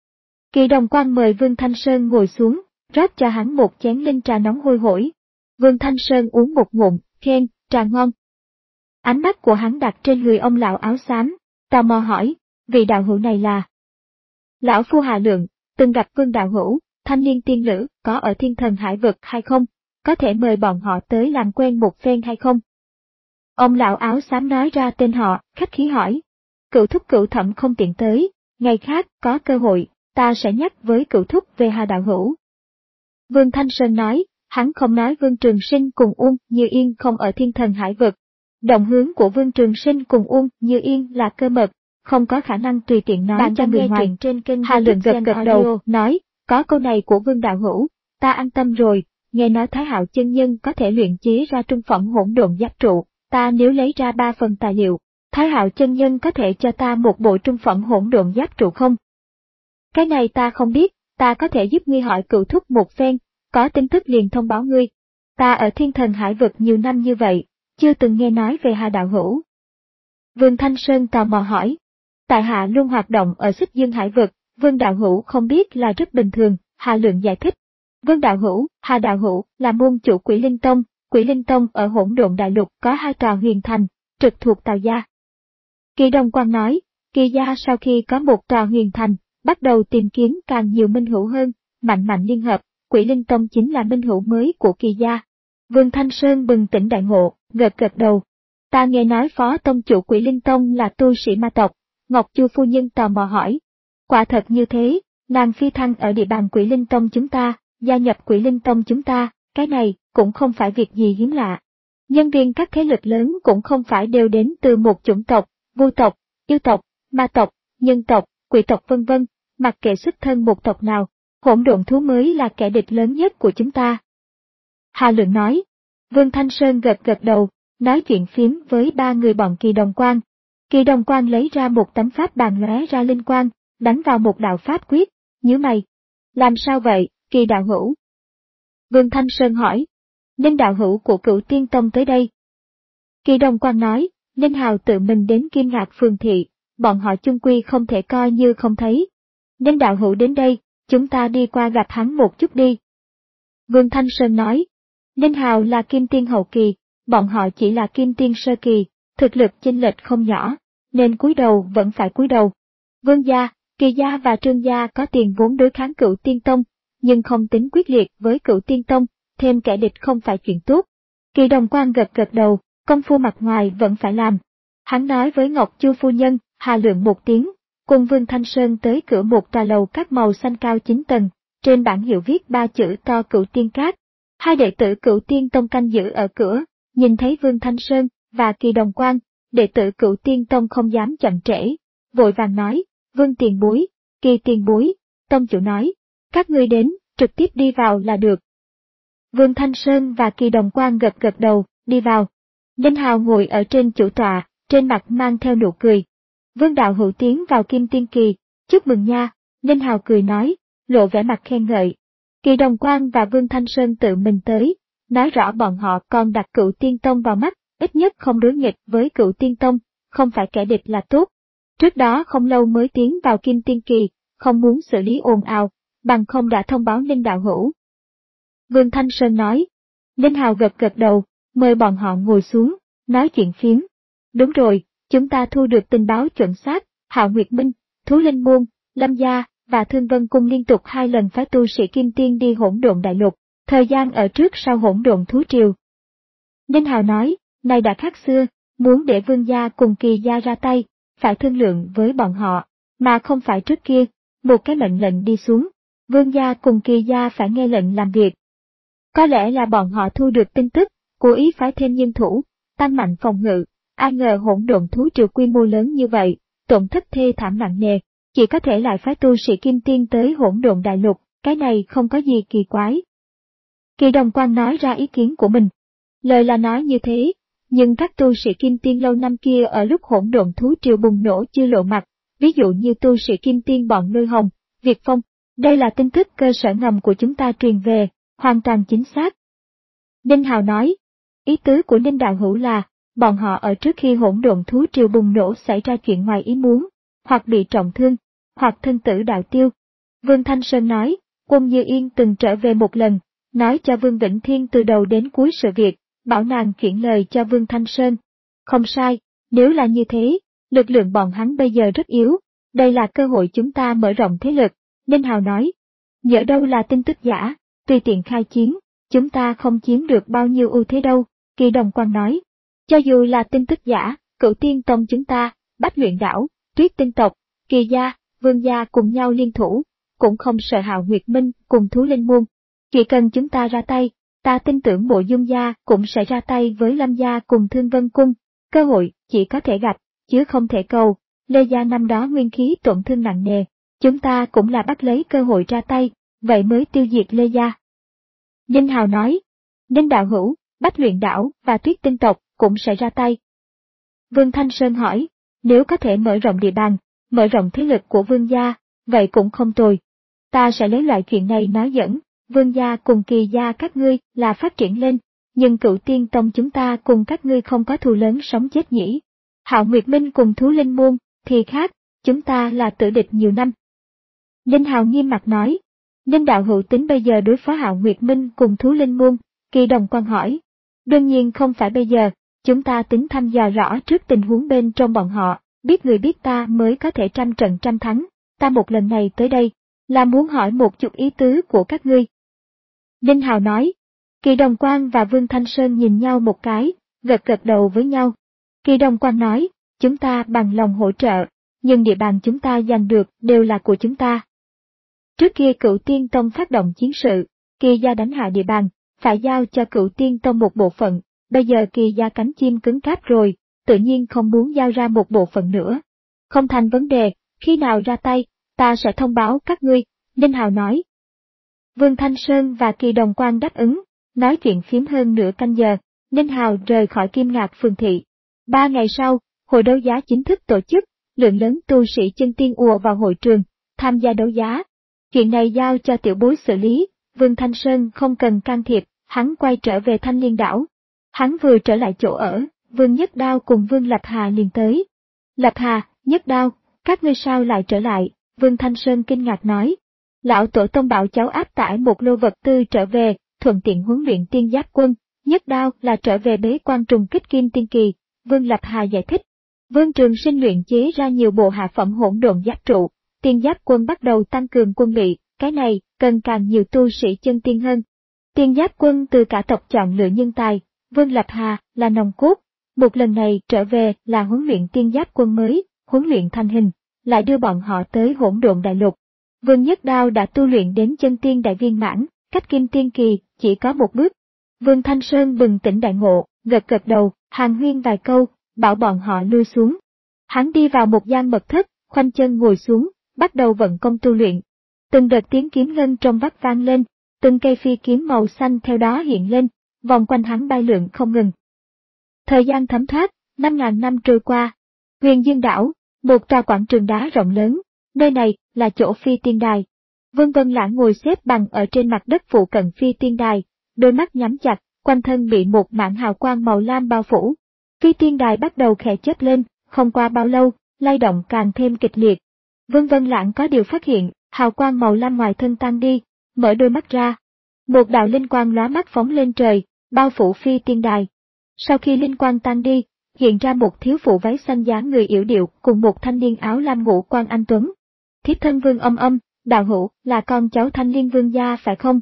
Kỳ Đồng Quan mời Vương Thanh Sơn ngồi xuống, rót cho hắn một chén linh trà nóng hôi hổi. Vương Thanh Sơn uống một ngụm, khen, trà ngon. Ánh mắt của hắn đặt trên người ông lão áo xám, tò mò hỏi, vị đạo hữu này là? Lão phu Hà Lượng, từng gặp Vương đạo hữu, thanh niên tiên lữ, có ở Thiên Thần Hải Vực hay không? Có thể mời bọn họ tới làm quen một phen hay không? Ông lão áo xám nói ra tên họ, khách khí hỏi. Cựu thúc cựu thẩm không tiện tới, ngày khác có cơ hội, ta sẽ nhắc với cựu thúc về Hà đạo hữu. Vương Thanh Sơn nói, hắn không nói Vương Trường Sinh cùng Uông Như Yên không ở Thiên Thần Hải Vực. Động hướng của Vương Trường Sinh cùng Uông Như Yên là cơ mật, không có khả năng tùy tiện nói Bạn cho người ngoài. trên kênh Hà Lượng gật gật đầu, nói, có câu này của Vương đạo hữu, ta an tâm rồi, nghe nói Thái Hạo chân nhân có thể luyện chế ra trung phẩm hỗn độn giáp trụ, ta nếu lấy ra ba phần tài liệu, Thái Hạo chân nhân có thể cho ta một bộ trung phẩm hỗn độn giáp trụ không? Cái này ta không biết, ta có thể giúp ngươi hỏi cựu thúc một phen, có tin tức liền thông báo ngươi. Ta ở Thiên Thần Hải Vực nhiều năm như vậy, chưa từng nghe nói về Hà đạo hữu. Vương Thanh Sơn tò mò hỏi. Tại hạ luôn hoạt động ở Xích Dương Hải Vực, Vương đạo hữu không biết là rất bình thường, Hà Lượng giải thích. Vương đạo hữu, Hà đạo hữu là môn chủ Quỷ Linh Tông, Quỷ Linh Tông ở Hỗn Độn Đại Lục có hai tòa huyền thành, trực thuộc Tào gia. Kỳ Đồng Quan nói, Kỳ gia sau khi có một tòa huyền thành, bắt đầu tìm kiếm càng nhiều minh hữu hơn, mạnh mạnh liên hợp, Quỷ Linh Tông chính là minh hữu mới của Kỳ gia. Vương Thanh Sơn bừng tỉnh đại ngộ, gật gật đầu. Ta nghe nói phó tông chủ Quỷ Linh Tông là tu sĩ ma tộc, Ngọc Chu phu nhân tò mò hỏi. Quả thật như thế, nàng phi thăng ở địa bàn Quỷ Linh Tông chúng ta, gia nhập Quỷ Linh Tông chúng ta, cái này cũng không phải việc gì hiếm lạ. Nhân viên các thế lực lớn cũng không phải đều đến từ một chủng tộc, vu tộc, yêu tộc, ma tộc, nhân tộc, quỷ tộc vân vân, mặc kệ xuất thân một tộc nào, hỗn độn thú mới là kẻ địch lớn nhất của chúng ta. Hà Lượng nói. Vương Thanh Sơn gật gật đầu, nói chuyện phiếm với ba người bọn Kỳ Đồng Quan. Kỳ Đồng Quan lấy ra một tấm pháp bàn lóe ra linh quang, đánh vào một đạo pháp quyết, nhíu mày. Làm sao vậy, Kỳ đạo hữu? Vương Thanh Sơn hỏi. Ninh đạo hữu của Cửu Tiên Tông tới đây. Kỳ Đồng Quan nói, Ninh Hào tự mình đến Kim Ngạc Phường thị, bọn họ chung quy không thể coi như không thấy. Ninh đạo hữu đến đây, chúng ta đi qua gặp hắn một chút đi. Vương Thanh Sơn nói. Ninh Hào là Kim Tiên hậu kỳ, bọn họ chỉ là Kim Tiên sơ kỳ, thực lực chênh lệch không nhỏ, nên cúi đầu vẫn phải cúi đầu. Vương gia, Kỳ gia và Trương gia có tiền vốn đối kháng Cửu Tiên Tông, nhưng không tính quyết liệt với Cửu Tiên Tông, thêm kẻ địch không phải chuyện tốt. Kỳ Đồng Quan gật gật đầu, công phu mặt ngoài vẫn phải làm. Hắn nói với Ngọc Chu phu nhân, Hà Lượng một tiếng, cùng Vương Thanh Sơn tới cửa một tòa lầu các màu xanh cao chín tầng, trên bảng hiệu viết ba chữ to Cửu Tiên Các. Hai đệ tử Cửu Tiên Tông canh giữ ở cửa, nhìn thấy Vương Thanh Sơn và Kỳ Đồng Quan, đệ tử Cửu Tiên Tông không dám chậm trễ, vội vàng nói, Vương tiền bối, Kỳ tiền bối, tông chủ nói, các ngươi đến, trực tiếp đi vào là được. Vương Thanh Sơn và Kỳ Đồng Quang gật gật đầu, đi vào. Ninh Hào ngồi ở trên chủ tọa, trên mặt mang theo nụ cười. Vương Đạo Hữu tiến vào Kim Tiên Kỳ, chúc mừng nha, Ninh Hào cười nói, lộ vẻ mặt khen ngợi. Kỳ Đồng Quang và Vương Thanh Sơn tự mình tới, nói rõ bọn họ còn đặt Cửu Tiên Tông vào mắt, ít nhất không đối nghịch với Cửu Tiên Tông, không phải kẻ địch là tốt. Trước đó không lâu mới tiến vào Kim Tiên Kỳ, không muốn xử lý ồn ào, bằng không đã thông báo Ninh Đạo Hữu. Vương Thanh Sơn nói. Ninh Hào gật gật đầu, mời bọn họ ngồi xuống, nói chuyện phiếm. Đúng rồi, chúng ta thu được tình báo chuẩn xác, Hạo Nguyệt Minh, Thú Linh Môn, Lâm Gia và Thương Vân Cung liên tục hai lần phái tu sĩ Kim Tiên đi Hỗn Độn Đại Lục, thời gian ở trước sau Hỗn Độn Thú Triều. Ninh Hào nói, này đã khác xưa, muốn để Vương gia cùng Kỳ gia ra tay, phải thương lượng với bọn họ, mà không phải trước kia, một cái mệnh lệnh đi xuống, Vương gia cùng Kỳ gia phải nghe lệnh làm việc. Có lẽ là bọn họ thu được tin tức, cố ý phái thêm nhân thủ, tăng mạnh phòng ngự, ai ngờ Hỗn Độn Thú Triều quy mô lớn như vậy, tổn thất thê thảm nặng nề, chỉ có thể lại phái tu sĩ Kim Tiên tới Hỗn Độn Đại Lục, cái này không có gì kỳ quái. Kỳ Đồng Quang nói ra ý kiến của mình. Lời là nói như thế, nhưng các tu sĩ Kim Tiên lâu năm kia ở lúc Hỗn Độn Thú Triều bùng nổ chưa lộ mặt, ví dụ như tu sĩ Kim Tiên bọn Lôi Hồng, Việt Phong, đây là tin tức cơ sở ngầm của chúng ta truyền về, hoàn toàn chính xác. Ninh Hào nói, ý tứ của Ninh Đạo Hữu là, bọn họ ở trước khi Hỗn Độn Thú Triều bùng nổ xảy ra chuyện ngoài ý muốn, hoặc bị trọng thương, hoặc thân tử đạo tiêu. Vương Thanh Sơn nói, Quân Như Yên từng trở về một lần, nói cho Vương Vĩnh Thiên từ đầu đến cuối sự việc, bảo nàng chuyển lời cho Vương Thanh Sơn. Không sai, nếu là như thế, lực lượng bọn hắn bây giờ rất yếu, đây là cơ hội chúng ta mở rộng thế lực, Ninh Hào nói. Nhỡ đâu là tin tức giả, tùy tiện khai chiến, chúng ta không chiếm được bao nhiêu ưu thế đâu, Kỳ Đồng Quang nói. Cho dù là tin tức giả, Cửu Tiên Tông chúng ta, Bách Luyện Đảo, Tuyết Tinh Tộc, Kỳ gia, Vương gia cùng nhau liên thủ, cũng không sợ Hạo Nguyệt Minh cùng Thú Linh Môn. Chỉ cần chúng ta ra tay, ta tin tưởng Mộ Dung gia cũng sẽ ra tay với Lâm gia cùng Thương Vân Cung, cơ hội chỉ có thể gặp, chứ không thể cầu. Lê gia năm đó nguyên khí tổn thương nặng nề, chúng ta cũng là bắt lấy cơ hội ra tay, vậy mới tiêu diệt Lê gia. Ninh Hào nói, Ninh Đạo Hữu, Bách Luyện Đảo và Tuyết Tinh Tộc cũng sẽ ra tay. Vương Thanh Sơn hỏi, nếu có thể mở rộng địa bàn, mở rộng thế lực của Vương gia, vậy cũng không tồi. Ta sẽ lấy loại chuyện này nói dẫn, Vương gia cùng Kỳ gia các ngươi là phát triển lên, nhưng Cửu Tiên Tông chúng ta cùng các ngươi không có thù lớn sống chết nhỉ. Hạo Nguyệt Minh cùng Thú Linh Môn thì khác, chúng ta là tử địch nhiều năm. Ninh Hào nghiêm mặt nói, Ninh Đạo Hữu tính bây giờ đối phó Hạo Nguyệt Minh cùng Thú Linh Môn, Kỳ Đồng Quang hỏi. Đương nhiên không phải bây giờ, chúng ta tính thăm dò rõ trước tình huống bên trong bọn họ, biết người biết ta mới có thể trăm trận trăm thắng, ta một lần này tới đây, là muốn hỏi một chút ý tứ của các ngươi. Ninh Hào nói, Kỳ Đồng Quang và Vương Thanh Sơn nhìn nhau một cái, gật gật đầu với nhau. Kỳ Đồng Quang nói, chúng ta bằng lòng hỗ trợ, nhưng địa bàn chúng ta giành được đều là của chúng ta. Trước kia Cửu Tiên Tông phát động chiến sự, Kỳ gia đánh hạ địa bàn, phải giao cho Cửu Tiên Tông một bộ phận, bây giờ Kỳ gia cánh chim cứng cáp rồi, tự nhiên không muốn giao ra một bộ phận nữa. Không thành vấn đề, khi nào ra tay, ta sẽ thông báo các ngươi, Ninh Hào nói. Vương Thanh Sơn và Kỳ Đồng Quang đáp ứng, nói chuyện phiếm hơn nửa canh giờ, Ninh Hào rời khỏi Kim Ngạc Phường Thị. Ba ngày sau, hội đấu giá chính thức tổ chức, lượng lớn tu sĩ chân tiên ùa vào hội trường, tham gia đấu giá. Chuyện này giao cho tiểu bối xử lý, Vương Thanh Sơn không cần can thiệp, hắn quay trở về Thanh Liên Đảo. Hắn vừa trở lại chỗ ở, Vương Nhất Đao cùng Vương Lập Hà liền tới. Lập Hà, Nhất Đao, các ngươi sao lại trở lại? Vương Thanh Sơn kinh ngạc nói. Lão tổ tông bảo cháu áp tải một lô vật tư trở về, thuận tiện huấn luyện tiên giáp quân. Nhất Đao là trở về bế quan trùng kích Kim Tiên Kỳ, Vương Lập Hà giải thích. Vương Trường Sinh luyện chế ra nhiều bộ hạ phẩm hỗn độn giáp trụ, tiên giáp quân bắt đầu tăng cường quân bị, cái này cần càng nhiều tu sĩ chân tiên hơn. Tiên giáp quân từ cả tộc chọn lựa nhân tài, Vương Lập Hà là nòng cốt, một lần này trở về là huấn luyện tiên giáp quân mới, huấn luyện thành hình, lại đưa bọn họ tới Hỗn Độn Đại Lục. Vương Nhất Đao đã tu luyện đến chân tiên đại viên mãn, cách Kim Tiên Kỳ chỉ có một bước. Vương Thanh Sơn bừng tỉnh đại ngộ, gật gật đầu, hàn huyên vài câu, bảo bọn họ lui xuống. Hắn đi vào một gian mật thất, khoanh chân ngồi xuống, bắt đầu vận công tu luyện. Từng đợt tiếng kiếm ngân trong vắt vang lên, từng cây phi kiếm màu xanh theo đó hiện lên, vòng quanh hắn bay lượn không ngừng. Thời gian thấm thoát, năm ngàn năm trôi qua. Huyền Dương đảo, một tòa quảng trường đá rộng lớn, nơi này là chỗ phi tiên đài. Vương Vân Lãng ngồi xếp bằng ở trên mặt đất phụ cận phi tiên đài, đôi mắt nhắm chặt, quanh thân bị một mảng hào quang màu lam bao phủ. Phi tiên đài bắt đầu khẽ chớp lên, không qua bao lâu, lay động càng thêm kịch liệt. Vương Vân Lãng có điều phát hiện, hào quang màu lam ngoài thân tan đi, mở đôi mắt ra. Một đạo linh quang lóa mắt phóng lên trời, bao phủ phi tiên đài. Sau khi linh quang tan đi, hiện ra một thiếu phụ váy xanh dáng người yểu điệu cùng một thanh niên áo lam ngũ quan anh tuấn. Thiếp thân Vương Âm Âm, đạo hữu, là con cháu Thanh Liên Vương gia phải không?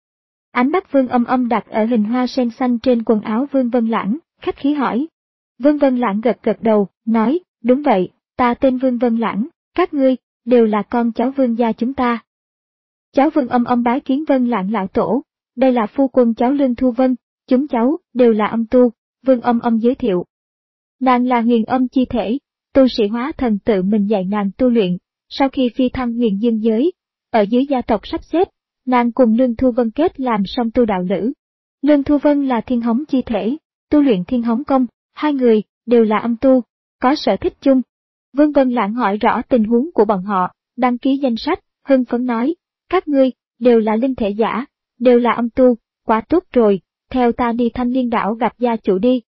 Ánh mắt Vương Âm Âm đặt ở hình hoa sen xanh trên quần áo Vương Vân Lãng, khách khí hỏi. Vương Vân Lãng gật gật đầu, nói, đúng vậy, ta tên Vương Vân Lãng, các ngươi, đều là con cháu Vương gia chúng ta. Cháu Vương Âm Âm bái kiến Vân Lãng lão tổ, đây là phu quân cháu Lương Thu Vân, chúng cháu, đều là âm tu, Vương Âm Âm giới thiệu. Nàng là huyền âm chi thể, tu sĩ hóa thần tự mình dạy nàng tu luyện, sau khi phi thăng huyền dương giới, ở dưới gia tộc sắp xếp, nàng cùng Lương Thu Vân kết làm song tu đạo lữ. Lương Thu Vân là thiên hống chi thể, tu luyện thiên hống công, hai người, đều là âm tu, có sở thích chung. Vương Vân Lãng hỏi rõ tình huống của bọn họ, đăng ký danh sách, hưng phấn nói, các ngươi, đều là linh thể giả, đều là âm tu, quá tốt rồi, theo ta đi Thanh Liên đảo gặp gia chủ đi.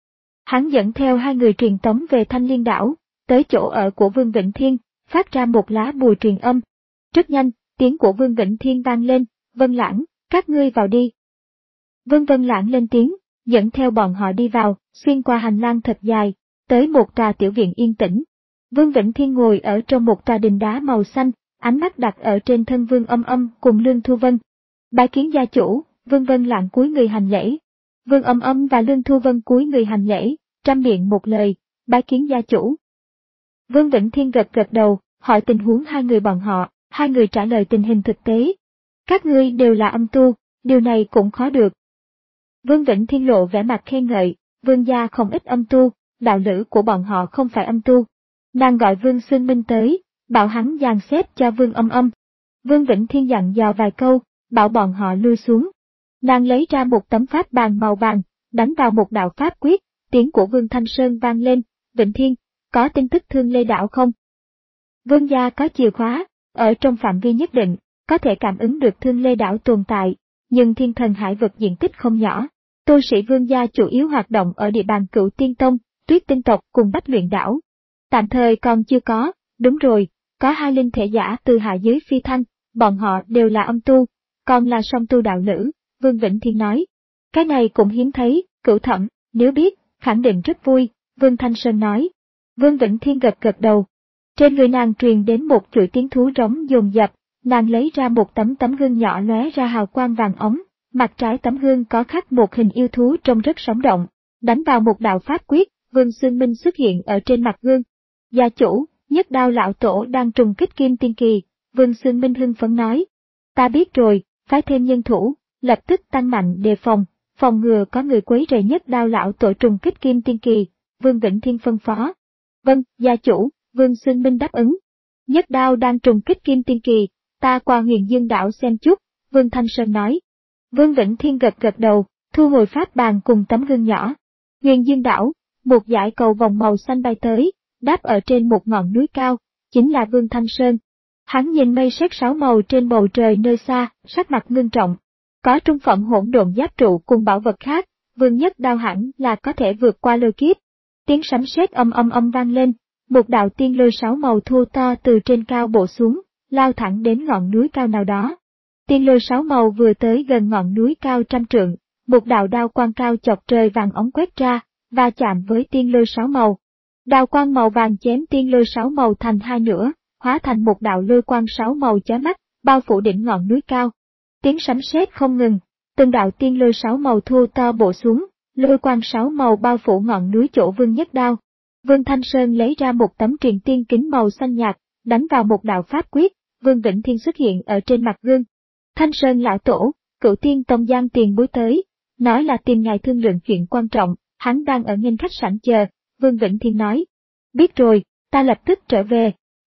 Hắn dẫn theo hai người truyền tống về Thanh Liên đảo, tới chỗ ở của Vương Vĩnh Thiên, phát ra một lá bùa truyền âm. Rất nhanh, tiếng của Vương Vĩnh Thiên vang lên, Vân Lãng, các ngươi vào đi. Vương Vân Lãng lên tiếng, dẫn theo bọn họ đi vào, xuyên qua hành lang thật dài, tới một tòa tiểu viện yên tĩnh. Vương Vĩnh Thiên ngồi ở trong một tòa đình đá màu xanh, ánh mắt đặt ở trên thân Vương Âm Âm cùng Lương Thu Vân. Bái kiến gia chủ, Vương Vân Lãng cúi người hành lễ. Vương Âm Âm và Lương Thu Vân cúi người hành lễ, trăm miệng một lời, bái kiến gia chủ. Vương Vĩnh Thiên gật gật đầu, hỏi tình huống hai người bọn họ, hai người trả lời tình hình thực tế. Các ngươi đều là âm tu, điều này cũng khó được. Vương Vĩnh Thiên lộ vẻ mặt khen ngợi, Vương gia không ít âm tu, đạo lữ của bọn họ không phải âm tu. Nàng gọi Vương Xương Minh tới, bảo hắn dàn xếp cho Vương Âm Âm. Vương Vĩnh Thiên dặn dò vài câu, bảo bọn họ lui xuống. Nàng lấy ra một tấm pháp bàn màu vàng, đánh vào một đạo pháp quyết, tiếng của Vương Thanh Sơn vang lên, Vĩnh Thiên, có tin tức Thương Lê đảo không? Vương gia có chìa khóa, ở trong phạm vi nhất định, có thể cảm ứng được Thương Lê đảo tồn tại, nhưng thiên thần hải vực diện tích không nhỏ. Tu sĩ Vương gia chủ yếu hoạt động ở địa bàn Cửu Tiên Tông, Tuyết Tinh tộc cùng Bách Luyện đảo. Tạm thời còn chưa có, đúng rồi, có hai linh thể giả từ hạ giới phi thăng, bọn họ đều là âm tu, còn là song tu đạo lữ, Vương Vĩnh Thiên nói. Cái này cũng hiếm thấy, Cửu Thẩm, nếu biết, khẳng định rất vui, Vương Thanh Sơn nói. Vương Vĩnh Thiên gật gật đầu. Trên người nàng truyền đến một chuỗi tiếng thú rống dồn dập, nàng lấy ra một tấm tấm gương nhỏ lóe ra hào quang vàng ống, mặt trái tấm gương có khắc một hình yêu thú trông rất sống động, đánh vào một đạo pháp quyết, Vương Xương Minh xuất hiện ở trên mặt gương. Gia chủ, Nhất Đao lão tổ đang trùng kích kim tiên kỳ, Vương Xương Minh hưng phấn nói. Ta biết rồi, phái thêm nhân thủ, lập tức tăng mạnh đề phòng, phòng ngừa có người quấy rầy Nhất Đao lão tổ trùng kích kim tiên kỳ, Vương Vĩnh Thiên phân phó. Vâng, gia chủ, Vương Xương Minh đáp ứng. Nhất Đao đang trùng kích kim tiên kỳ, ta qua Huyền Dương đảo xem chút, Vương Thanh Sơn nói. Vương Vĩnh Thiên gật gật đầu, thu hồi pháp bàn cùng tấm gương nhỏ. Huyền Dương đảo, một dải cầu vòng màu xanh bay tới, đáp ở trên một ngọn núi cao, chính là Vương Thanh Sơn. Hắn nhìn mây sét sáu màu trên bầu trời nơi xa, sắc mặt ngưng trọng. Có trung phẩm hỗn độn giáp trụ cùng bảo vật khác, Vương Nhất Đao hẳn là có thể vượt qua lôi kiếp. Tiếng sấm sét âm âm âm vang lên, một đạo tiên lôi sáu màu thô to từ trên cao bổ xuống, lao thẳng đến ngọn núi cao nào đó. Tiên lôi sáu màu vừa tới gần ngọn núi cao trăm trượng, một đạo đao quang cao chọc trời vàng ống quét ra, va chạm với tiên lôi sáu màu. Đao quang màu vàng chém tiên lôi sáu màu thành hai nửa, hóa thành một đạo lôi quang sáu màu chói mắt, bao phủ đỉnh ngọn núi cao. Tiếng sấm sét không ngừng, từng đạo tiên lôi sáu màu thô to bổ xuống, lôi quang sáu màu bao phủ ngọn núi chỗ Vương Nhất Đao. Vương Thanh Sơn lấy ra một tấm truyền tiên kính màu xanh nhạt, đánh vào một đạo pháp quyết, Vương Vĩnh Thiên xuất hiện ở trên mặt gương. Thanh Sơn lão tổ, Cửu Tiên Tông Giang tiền bối tới, nói là tìm ngài thương lượng chuyện quan trọng, hắn đang ở nghênh khách sảnh chờ, Vương Vĩnh Thiên nói. Biết rồi, ta lập tức trở về.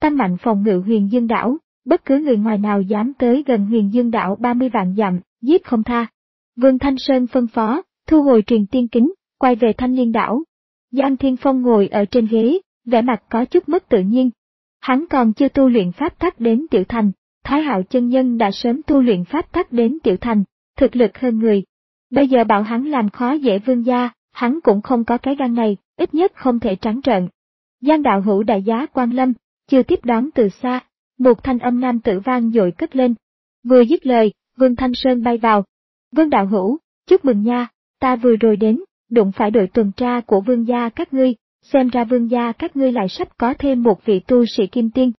tăng mạnh phòng ngự Huyền Dương đảo, bất cứ người ngoài nào dám tới gần Huyền Dương đảo ba mươi vạn dặm, giết không tha. Vương Thanh Sơn phân phó, thu hồi truyền tiên kính, quay về Thanh Liên đảo. Giang Thiên Phong ngồi ở trên ghế, vẻ mặt có chút mất tự nhiên. Hắn còn chưa tu luyện pháp tắc đến tiểu thành, Thái Hạo chân nhân đã sớm tu luyện pháp tắc đến tiểu thành, thực lực hơn người. Bây giờ bảo hắn làm khó dễ Vương gia, hắn cũng không có cái gan này, ít nhất không thể trắng trợn. Giang đạo hữu đại giá quan lâm, chưa tiếp đón từ xa, một thanh âm nam tử vang dội cất lên. Vừa dứt lời, Vương Thanh Sơn bay vào. Vương đạo hữu, chúc mừng nha, ta vừa rồi đến, đụng phải đội tuần tra của Vương gia các ngươi, xem ra Vương gia các ngươi lại sắp có thêm một vị tu sĩ kim tiên.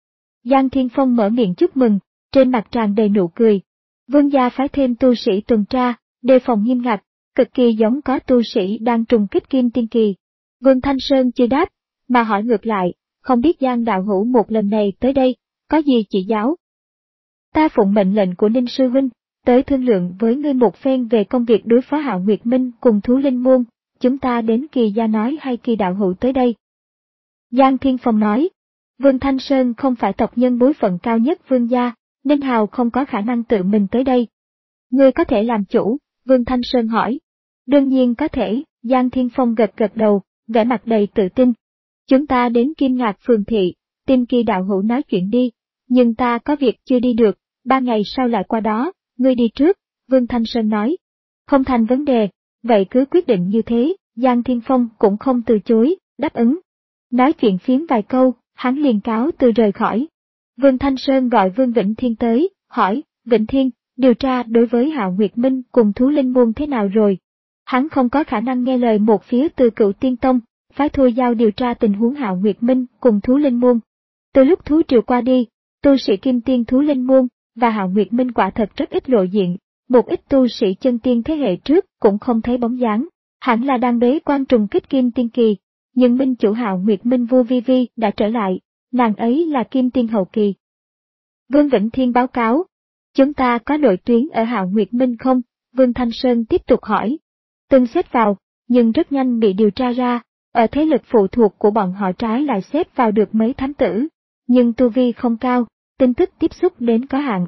Giang Thiên Phong mở miệng chúc mừng, trên mặt tràn đầy nụ cười. Vương gia phái thêm tu sĩ tuần tra, đề phòng nghiêm ngặt, cực kỳ giống có tu sĩ đang trùng kích kim tiên kỳ. Vương Thanh Sơn chưa đáp, mà hỏi ngược lại, không biết Giang đạo hữu một lần này tới đây, có gì chỉ giáo? Ta phụng mệnh lệnh của Ninh sư huynh, tới thương lượng với ngươi một phen về công việc đối phó Hạo Nguyệt Minh cùng Thú Linh Môn, chúng ta đến Kỳ gia nói hay Kỳ đạo hữu tới đây? Giang Thiên Phong nói, Vương Thanh Sơn không phải tộc nhân bối phận cao nhất Vương gia, nên hào không có khả năng tự mình tới đây. Ngươi có thể làm chủ, Vương Thanh Sơn hỏi. Đương nhiên có thể, Giang Thiên Phong gật gật đầu, vẻ mặt đầy tự tin. Chúng ta đến Kim Ngạc phường thị, tìm Kỳ đạo hữu nói chuyện đi, nhưng ta có việc chưa đi được, ba ngày sau lại qua đó, ngươi đi trước, Vương Thanh Sơn nói. Không thành vấn đề, vậy cứ quyết định như thế, Giang Thiên Phong cũng không từ chối, đáp ứng. Nói chuyện phiếm vài câu, hắn liền cáo từ rời khỏi. Vương Thanh Sơn gọi Vương Vĩnh Thiên tới, hỏi, Vĩnh Thiên, điều tra đối với Hạo Nguyệt Minh cùng Thú Linh Môn thế nào rồi? Hắn không có khả năng nghe lời một phía từ Cựu Tiên Tông, phái Thôi Giao điều tra tình huống Hạo Nguyệt Minh cùng Thú Linh Môn. Từ lúc thú triều qua đi, tu sĩ kim tiên Thú Linh Môn và Hạo Nguyệt Minh quả thật rất ít lộ diện, một ít tu sĩ chân tiên thế hệ trước cũng không thấy bóng dáng, hẳn là đang bế quan trùng kích kim tiên kỳ, nhưng minh chủ Hạo Nguyệt Minh Vu Vi Vi đã trở lại, nàng ấy là kim tiên hậu kỳ. Vương Vĩnh Thiên báo cáo, chúng ta có đội tuyến ở Hạo Nguyệt Minh không? Vương Thanh Sơn tiếp tục hỏi. Từng xếp vào, nhưng rất nhanh bị điều tra ra, ở thế lực phụ thuộc của bọn họ trái lại xếp vào được mấy thám tử, nhưng tu vi không cao, tin tức tiếp xúc đến có hạn.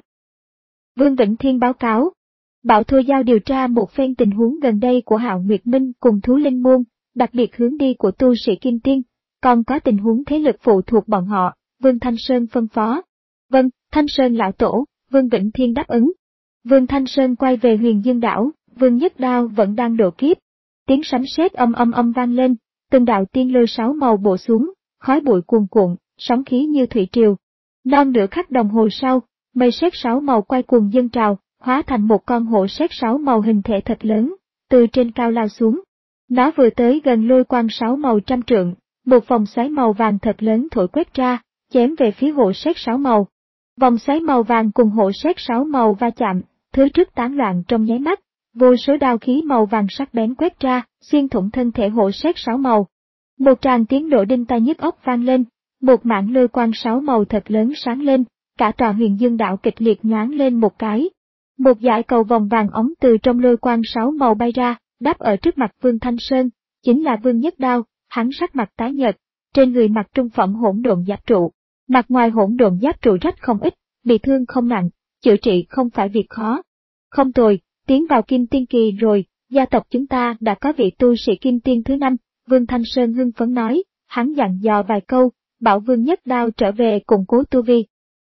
Vương Vĩnh Thiên báo cáo, bảo Thôi Giao điều tra một phen tình huống gần đây của Hạo Nguyệt Minh cùng Thú Linh Môn, đặc biệt hướng đi của tu sĩ kim tiên, còn có tình huống thế lực phụ thuộc bọn họ, Vương Thanh Sơn phân phó. Vâng, Thanh Sơn lão tổ, Vương Vĩnh Thiên đáp ứng. Vương Thanh Sơn quay về Huyền Dương đảo, Vương Nhất Đao vẫn đang độ kiếp. Tiếng sấm sét âm âm âm vang lên, từng đạo tiên lôi sáu màu bổ xuống, khói bụi cuồn cuộn, sóng khí như thủy triều. Non nửa khắc đồng hồ sau, mây sét sáu màu quay cuồng dâng trào, hóa thành một con hổ sét sáu màu hình thể thật lớn, từ trên cao lao xuống. Nó vừa tới gần lôi quang sáu màu trăm trượng, một vòng xoáy màu vàng thật lớn thổi quét ra, chém về phía hổ sét sáu màu. Vòng xoáy màu vàng cùng hổ sét sáu màu va chạm, thứ trước tán loạn trong nháy mắt, vô số đao khí màu vàng sắc bén quét ra, xuyên thủng thân thể hổ sét sáu màu. Một tràng tiếng nổ đinh tai nhức óc vang lên, một mảng lôi quang sáu màu thật lớn sáng lên, cả tòa Huyền Dương đảo kịch liệt nhoáng lên một cái. Một dải cầu vòng vàng ống từ trong lôi quang sáu màu bay ra, đáp ở trước mặt Vương Thanh Sơn, chính là Vương Nhất Đao, hắn sắc mặt tái nhợt, trên người mặc trung phẩm hỗn độn giáp trụ, mặt ngoài hỗn độn giáp trụ rách không ít, bị thương không nặng, chữa trị không phải việc khó. Không tồi, tiến vào kim tiên kỳ rồi, gia tộc chúng ta đã có vị tu sĩ kim tiên thứ năm, Vương Thanh Sơn hưng phấn nói, hắn dặn dò vài câu, bảo Vương Nhất Đao trở về củng cố tu vi.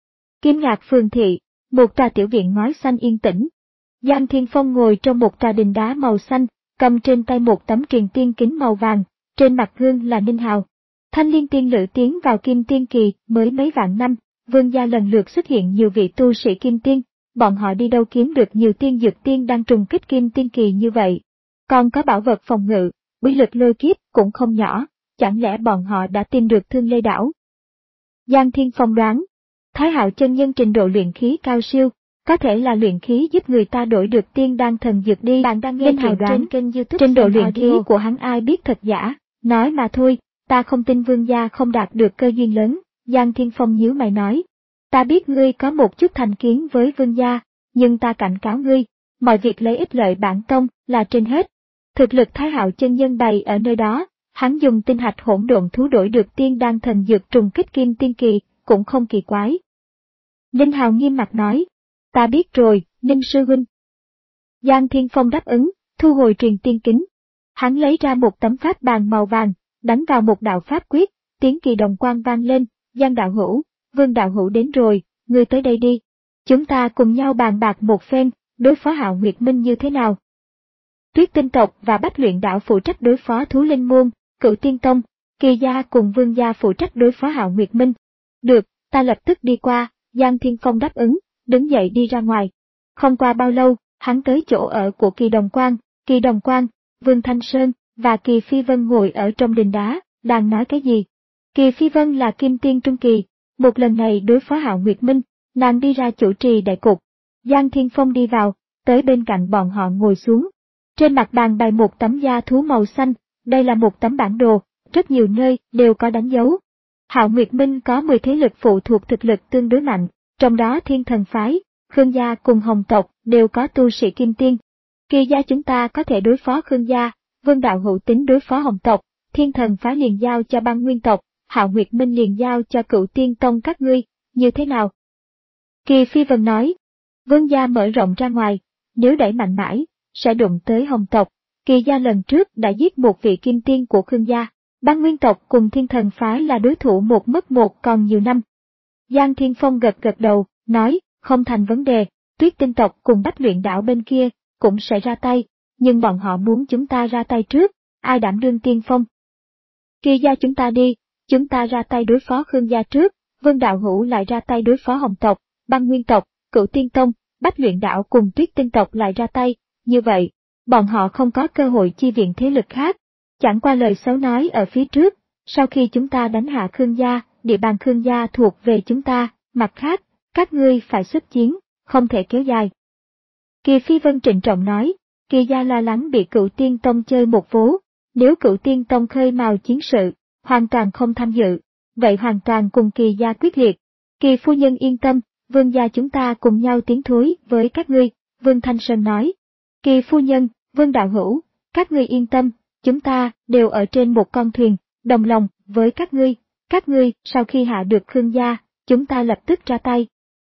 Kim Ngạc phường thị, một tòa tiểu viện ngói xanh yên tĩnh. Giang Thiên Phong ngồi trong một tòa đình đá màu xanh, cầm trên tay một tấm truyền tiên kính màu vàng, trên mặt gương là Ninh Hào. Thanh Liên tiên lữ tiến vào kim tiên kỳ mới mấy vạn năm, Vương gia lần lượt xuất hiện nhiều vị tu sĩ kim tiên, bọn họ đi đâu kiếm được nhiều tiên dược tiên đang trùng kích kim tiên kỳ như vậy. Còn có bảo vật phòng ngự, uy lực lôi kiếp cũng không nhỏ, chẳng lẽ bọn họ đã tìm được Thương Lê đảo? Giang Thiên Phong đoán, Thái Hạo chân nhân trình độ luyện khí cao siêu, có thể là luyện khí giúp người ta đổi được tiên đan thần dược đi. Bạn đang nghe chuyện trên kênh YouTube trình độ luyện khí của hắn ai biết thật giả, nói mà thôi, ta không tin Vương gia không đạt được cơ duyên lớn. Giang Thiên Phong nhíu mày nói, ta biết ngươi có một chút thành kiến với Vương gia, nhưng ta cảnh cáo ngươi, mọi việc lấy ích lợi bản tông là trên hết. Thực lực Thái Hạo chân nhân bày ở nơi đó, hắn dùng tinh hạch hỗn độn thú đổi được tiên đan thần dược trùng kích kim tiên kỳ, cũng không kỳ quái. Ninh Hào nghiêm mặt nói, ta biết rồi, Ninh sư huynh. Giang Thiên Phong đáp ứng, thu hồi truyền tiên kính. Hắn lấy ra một tấm pháp bàn màu vàng, đánh vào một đạo pháp quyết, tiếng kỳ đồng quang vang lên, Giang đạo hữu, Vương đạo hữu đến rồi, ngươi tới đây đi. Chúng ta cùng nhau bàn bạc một phen, đối phó Hạo Nguyệt Minh như thế nào. Tuyết Tinh tộc và Bách Luyện đạo phụ trách đối phó Thú Linh môn, Cửu Tiên tông, Kỳ gia cùng Vương gia phụ trách đối phó Hạo Nguyệt Minh. Được, ta lập tức đi qua, Giang Thiên Phong đáp ứng, đứng dậy đi ra ngoài. Không qua bao lâu, hắn tới chỗ ở của Kỳ Đồng Quang, Kỳ Đồng Quang, Vương Thanh Sơn và Kỳ Phi Vân ngồi ở trong đình đá, đang nói cái gì. Kỳ Phi Vân là kim tiên trung kỳ, một lần này đối phó Hạo Nguyệt Minh, nàng đi ra chủ trì đại cục. Giang Thiên Phong đi vào, tới bên cạnh bọn họ ngồi xuống. Trên mặt bàn bày một tấm da thú màu xanh, đây là một tấm bản đồ, rất nhiều nơi đều có đánh dấu. Hạo Nguyệt Minh có mười thế lực phụ thuộc thực lực tương đối mạnh, trong đó Thiên Thần phái, Khương gia cùng Hồng tộc đều có tu sĩ kim tiên. Kỳ gia chúng ta có thể đối phó Khương gia, Vương đạo hữu tính đối phó Hồng tộc, Thiên Thần phái liền giao cho Băng Nguyên tộc, Hạo Nguyệt Minh liền giao cho Cửu Tiên tông các ngươi, như thế nào? Kỳ Phi Vân nói, Vương gia mở rộng ra ngoài, nếu đẩy mạnh mãi, sẽ đụng tới Hồng tộc. Kỳ gia lần trước đã giết một vị kim tiên của Khương gia, Băng Nguyên tộc cùng Thiên Thần phái là đối thủ một mất một còn nhiều năm. Giang Thiên Phong gật gật đầu, nói, không thành vấn đề, Tuyết Tinh tộc cùng Bách Luyện đạo bên kia cũng sẽ ra tay, nhưng bọn họ muốn chúng ta ra tay trước, ai đảm đương tiên phong? Kỳ gia chúng ta đi, chúng ta ra tay đối phó Khương gia trước, Vương đạo hữu lại ra tay đối phó Hồng tộc, Băng Nguyên tộc, Cửu Tiên tông, Bách Luyện đạo cùng Tuyết Tinh tộc lại ra tay, như vậy, bọn họ không có cơ hội chi viện thế lực khác. Chẳng qua lời xấu nói ở phía trước, sau khi chúng ta đánh hạ Khương gia, địa bàn Khương gia thuộc về chúng ta, mặt khác, các ngươi phải xuất chiến, không thể kéo dài. Kỳ Phi Vân trịnh trọng nói, Kỳ gia lo lắng bị Cửu Tiên tông chơi một vố, nếu Cửu Tiên tông khơi mào chiến sự, hoàn toàn không tham dự, vậy hoàn toàn cùng Kỳ gia quyết liệt. Kỳ phu nhân yên tâm, Vương gia chúng ta cùng nhau tiến thối với các ngươi, Vương Thanh Sơn nói. Kỳ phu nhân, Vương đạo hữu, các ngươi yên tâm, chúng ta đều ở trên một con thuyền, đồng lòng với các ngươi, các ngươi sau khi hạ được Khương gia, chúng ta lập tức ra tay.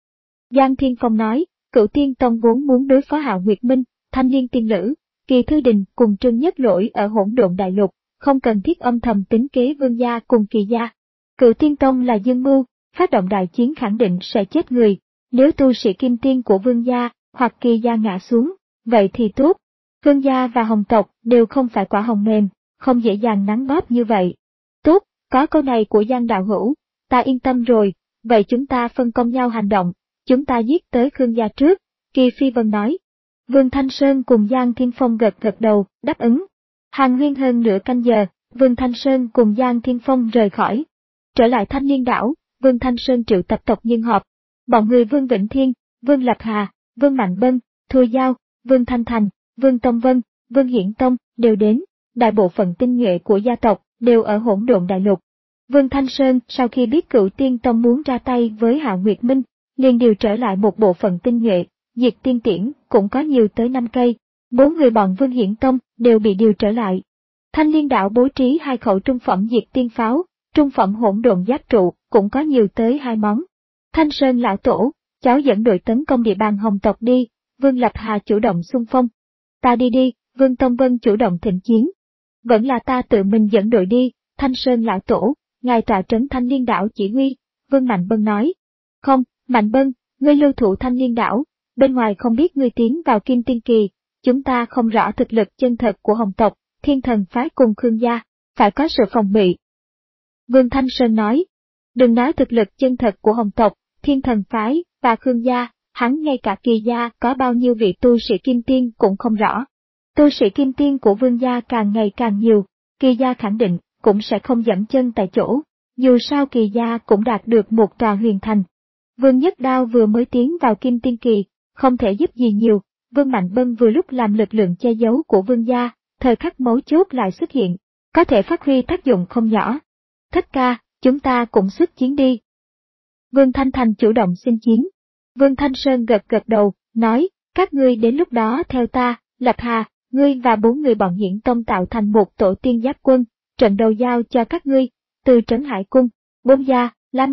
Giang Thiên Phong nói, Cửu Tiên tông vốn muốn đối phó Hạo Nguyệt Minh, Thanh Liên tiên lữ, Kỳ Thư Đình cùng Trương Nhất Lỗi ở Hỗn Độn Đại Lục, không cần thiết âm thầm tính kế Vương gia cùng Kỳ gia. Cửu Tiên tông là dương mưu, phát động đại chiến khẳng định sẽ chết người, nếu tu sĩ kim tiên của Vương gia hoặc Kỳ gia ngã xuống, vậy thì tốt. Khương gia và Hồng tộc đều không phải quả hồng mềm, không dễ dàng nắn bóp như vậy. Tốt, có câu này của Giang đạo hữu, ta yên tâm rồi, vậy chúng ta phân công nhau hành động, chúng ta giết tới Khương gia trước, Kỳ Phi Vân nói. Vương Thanh Sơn cùng Giang Thiên Phong gật gật đầu, đáp ứng. Hàng huyên hơn nửa canh giờ, Vương Thanh Sơn cùng Giang Thiên Phong rời khỏi. Trở lại Thanh Liên đảo, Vương Thanh Sơn triệu tập tộc nhân họp. Bọn người Vương Vĩnh Thiên, Vương Lập Hà, Vương Mạnh Bân, Thôi Giao, Vương Thanh Thành, Vương Tông Vân, Vương Hiển Tông đều đến, đại bộ phận tinh nhuệ của gia tộc đều ở Hỗn Độn Đại Lục. Vương Thanh Sơn sau khi biết Cửu Tiên tông muốn ra tay với Hạo Nguyệt Minh, liền điều trở lại một bộ phận tinh nhuệ, Diệt Tiên Tiễn cũng có nhiều tới năm cây, bốn người bọn Vương Hiển Tông đều bị điều trở lại. Thanh Liên đảo bố trí hai khẩu trung phẩm Diệt Tiên pháo, trung phẩm Hỗn Độn giáp trụ cũng có nhiều tới hai món. Thanh Sơn lão tổ, cháu dẫn đội tấn công địa bàn Hồng tộc đi, Vương Lập Hà chủ động xung phong. Ta đi đi, Vương Tông Vân chủ động thịnh chiến. Vẫn là ta tự mình dẫn đội đi, Thanh Sơn lão tổ, ngài tọa trấn Thanh Liên đảo chỉ huy, Vương Mạnh Bân nói. Không, Mạnh Bân, ngươi lưu thủ Thanh Liên đảo, bên ngoài không biết ngươi tiến vào Kim Tiên Kỳ, chúng ta không rõ thực lực chân thật của Hồng tộc, Thiên Thần phái cùng Khương gia, phải có sự phòng bị. Vương Thanh Sơn nói, đừng nói thực lực chân thật của Hồng tộc, Thiên Thần phái và Khương gia, hắn ngay cả Kỳ gia có bao nhiêu vị tu sĩ kim tiên cũng không rõ. Tu sĩ kim tiên của Vương gia càng ngày càng nhiều, Kỳ gia khẳng định cũng sẽ không dẫm chân tại chỗ, dù sao Kỳ gia cũng đạt được một tòa huyền thành. Vương Nhất Đao vừa mới tiến vào Kim Tiên Kỳ, không thể giúp gì nhiều, Vương Mạnh Bân vừa lúc làm lực lượng che giấu của Vương gia, thời khắc mấu chốt lại xuất hiện, có thể phát huy tác dụng không nhỏ. Thất ca, chúng ta cũng xuất chiến đi. Vương Thanh Thành chủ động xin chiến. Vương Thanh Sơn gật gật đầu, nói, các ngươi đến lúc đó theo ta, Lập Hà, ngươi và bốn người bọn Hiển Tông tạo thành một tổ tiên giáp quân, trận đầu giao cho các ngươi, từ Trấn Hải Cung, Bôn gia, Lam gia,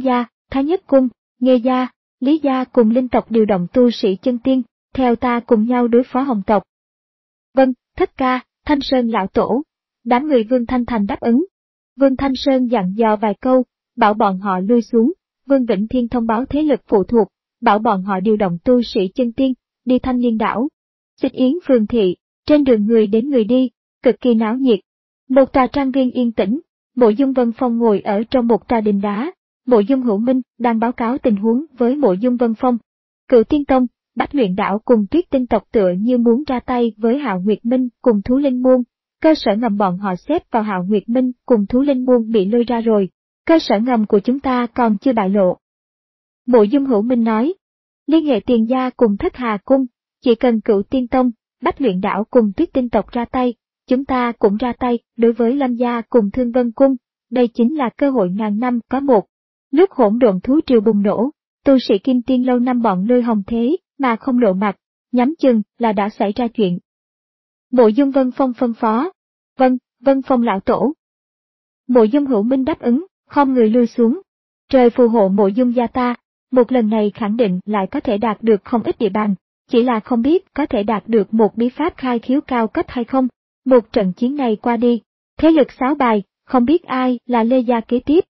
Thái Nhất Cung, Nghê Gia, Lý Gia cùng linh tộc điều động tu sĩ chân tiên, theo ta cùng nhau đối phó Hồng tộc. Vâng, Thất Ca, Thanh Sơn lão tổ. Đám người Vương Thanh Thành đáp ứng. Vương Thanh Sơn dặn dò vài câu, bảo bọn họ lui xuống. Vương Vĩnh Thiên thông báo thế lực phụ thuộc, bảo bọn họ điều động tu sĩ chân tiên, đi Thanh Liên đảo. Xích Yến phường thị, trên đường người đến người đi, cực kỳ náo nhiệt. Một tòa trang viên yên tĩnh, Mộ Dung Vân Phong ngồi ở trong một tòa đình đá. Mộ Dung Hữu Minh đang báo cáo tình huống với Mộ Dung Vân Phong. Cửu Tiên Tông, Bách Luyện đảo cùng Tuyết Tinh tộc tựa như muốn ra tay với Hạo Nguyệt Minh cùng Thú Linh Môn. Cơ sở ngầm bọn họ xếp vào Hạo Nguyệt Minh cùng Thú Linh Môn bị lôi ra rồi. Cơ sở ngầm của chúng ta còn chưa bại lộ. Mộ Dung Hữu Minh nói, liên hệ Tiền Gia cùng Thất Hà Cung, chỉ cần Cửu Tiên Tông, Bách Luyện đảo cùng Tuyết Tinh tộc ra tay, chúng ta cũng ra tay đối với Lâm Gia cùng Thương Vân Cung, đây chính là cơ hội ngàn năm có một. Lúc hỗn độn thú triều bùng nổ, tu sĩ Kim Tiên lâu năm bọn lôi hồng thế mà không lộ mặt, nhắm chừng là đã xảy ra chuyện. Mộ Dung Vân Phong phân phó, vâng, Vân Phong lão tổ. Mộ Dung Hữu Minh đáp ứng, không người lui xuống. Trời phù hộ Mộ Dung gia ta, một lần này khẳng định lại có thể đạt được không ít địa bàn, chỉ là không biết có thể đạt được một bí pháp khai khiếu cao cấp hay không. Một trận chiến này qua đi, thế lực sáu bài, không biết ai là Lê Gia kế tiếp.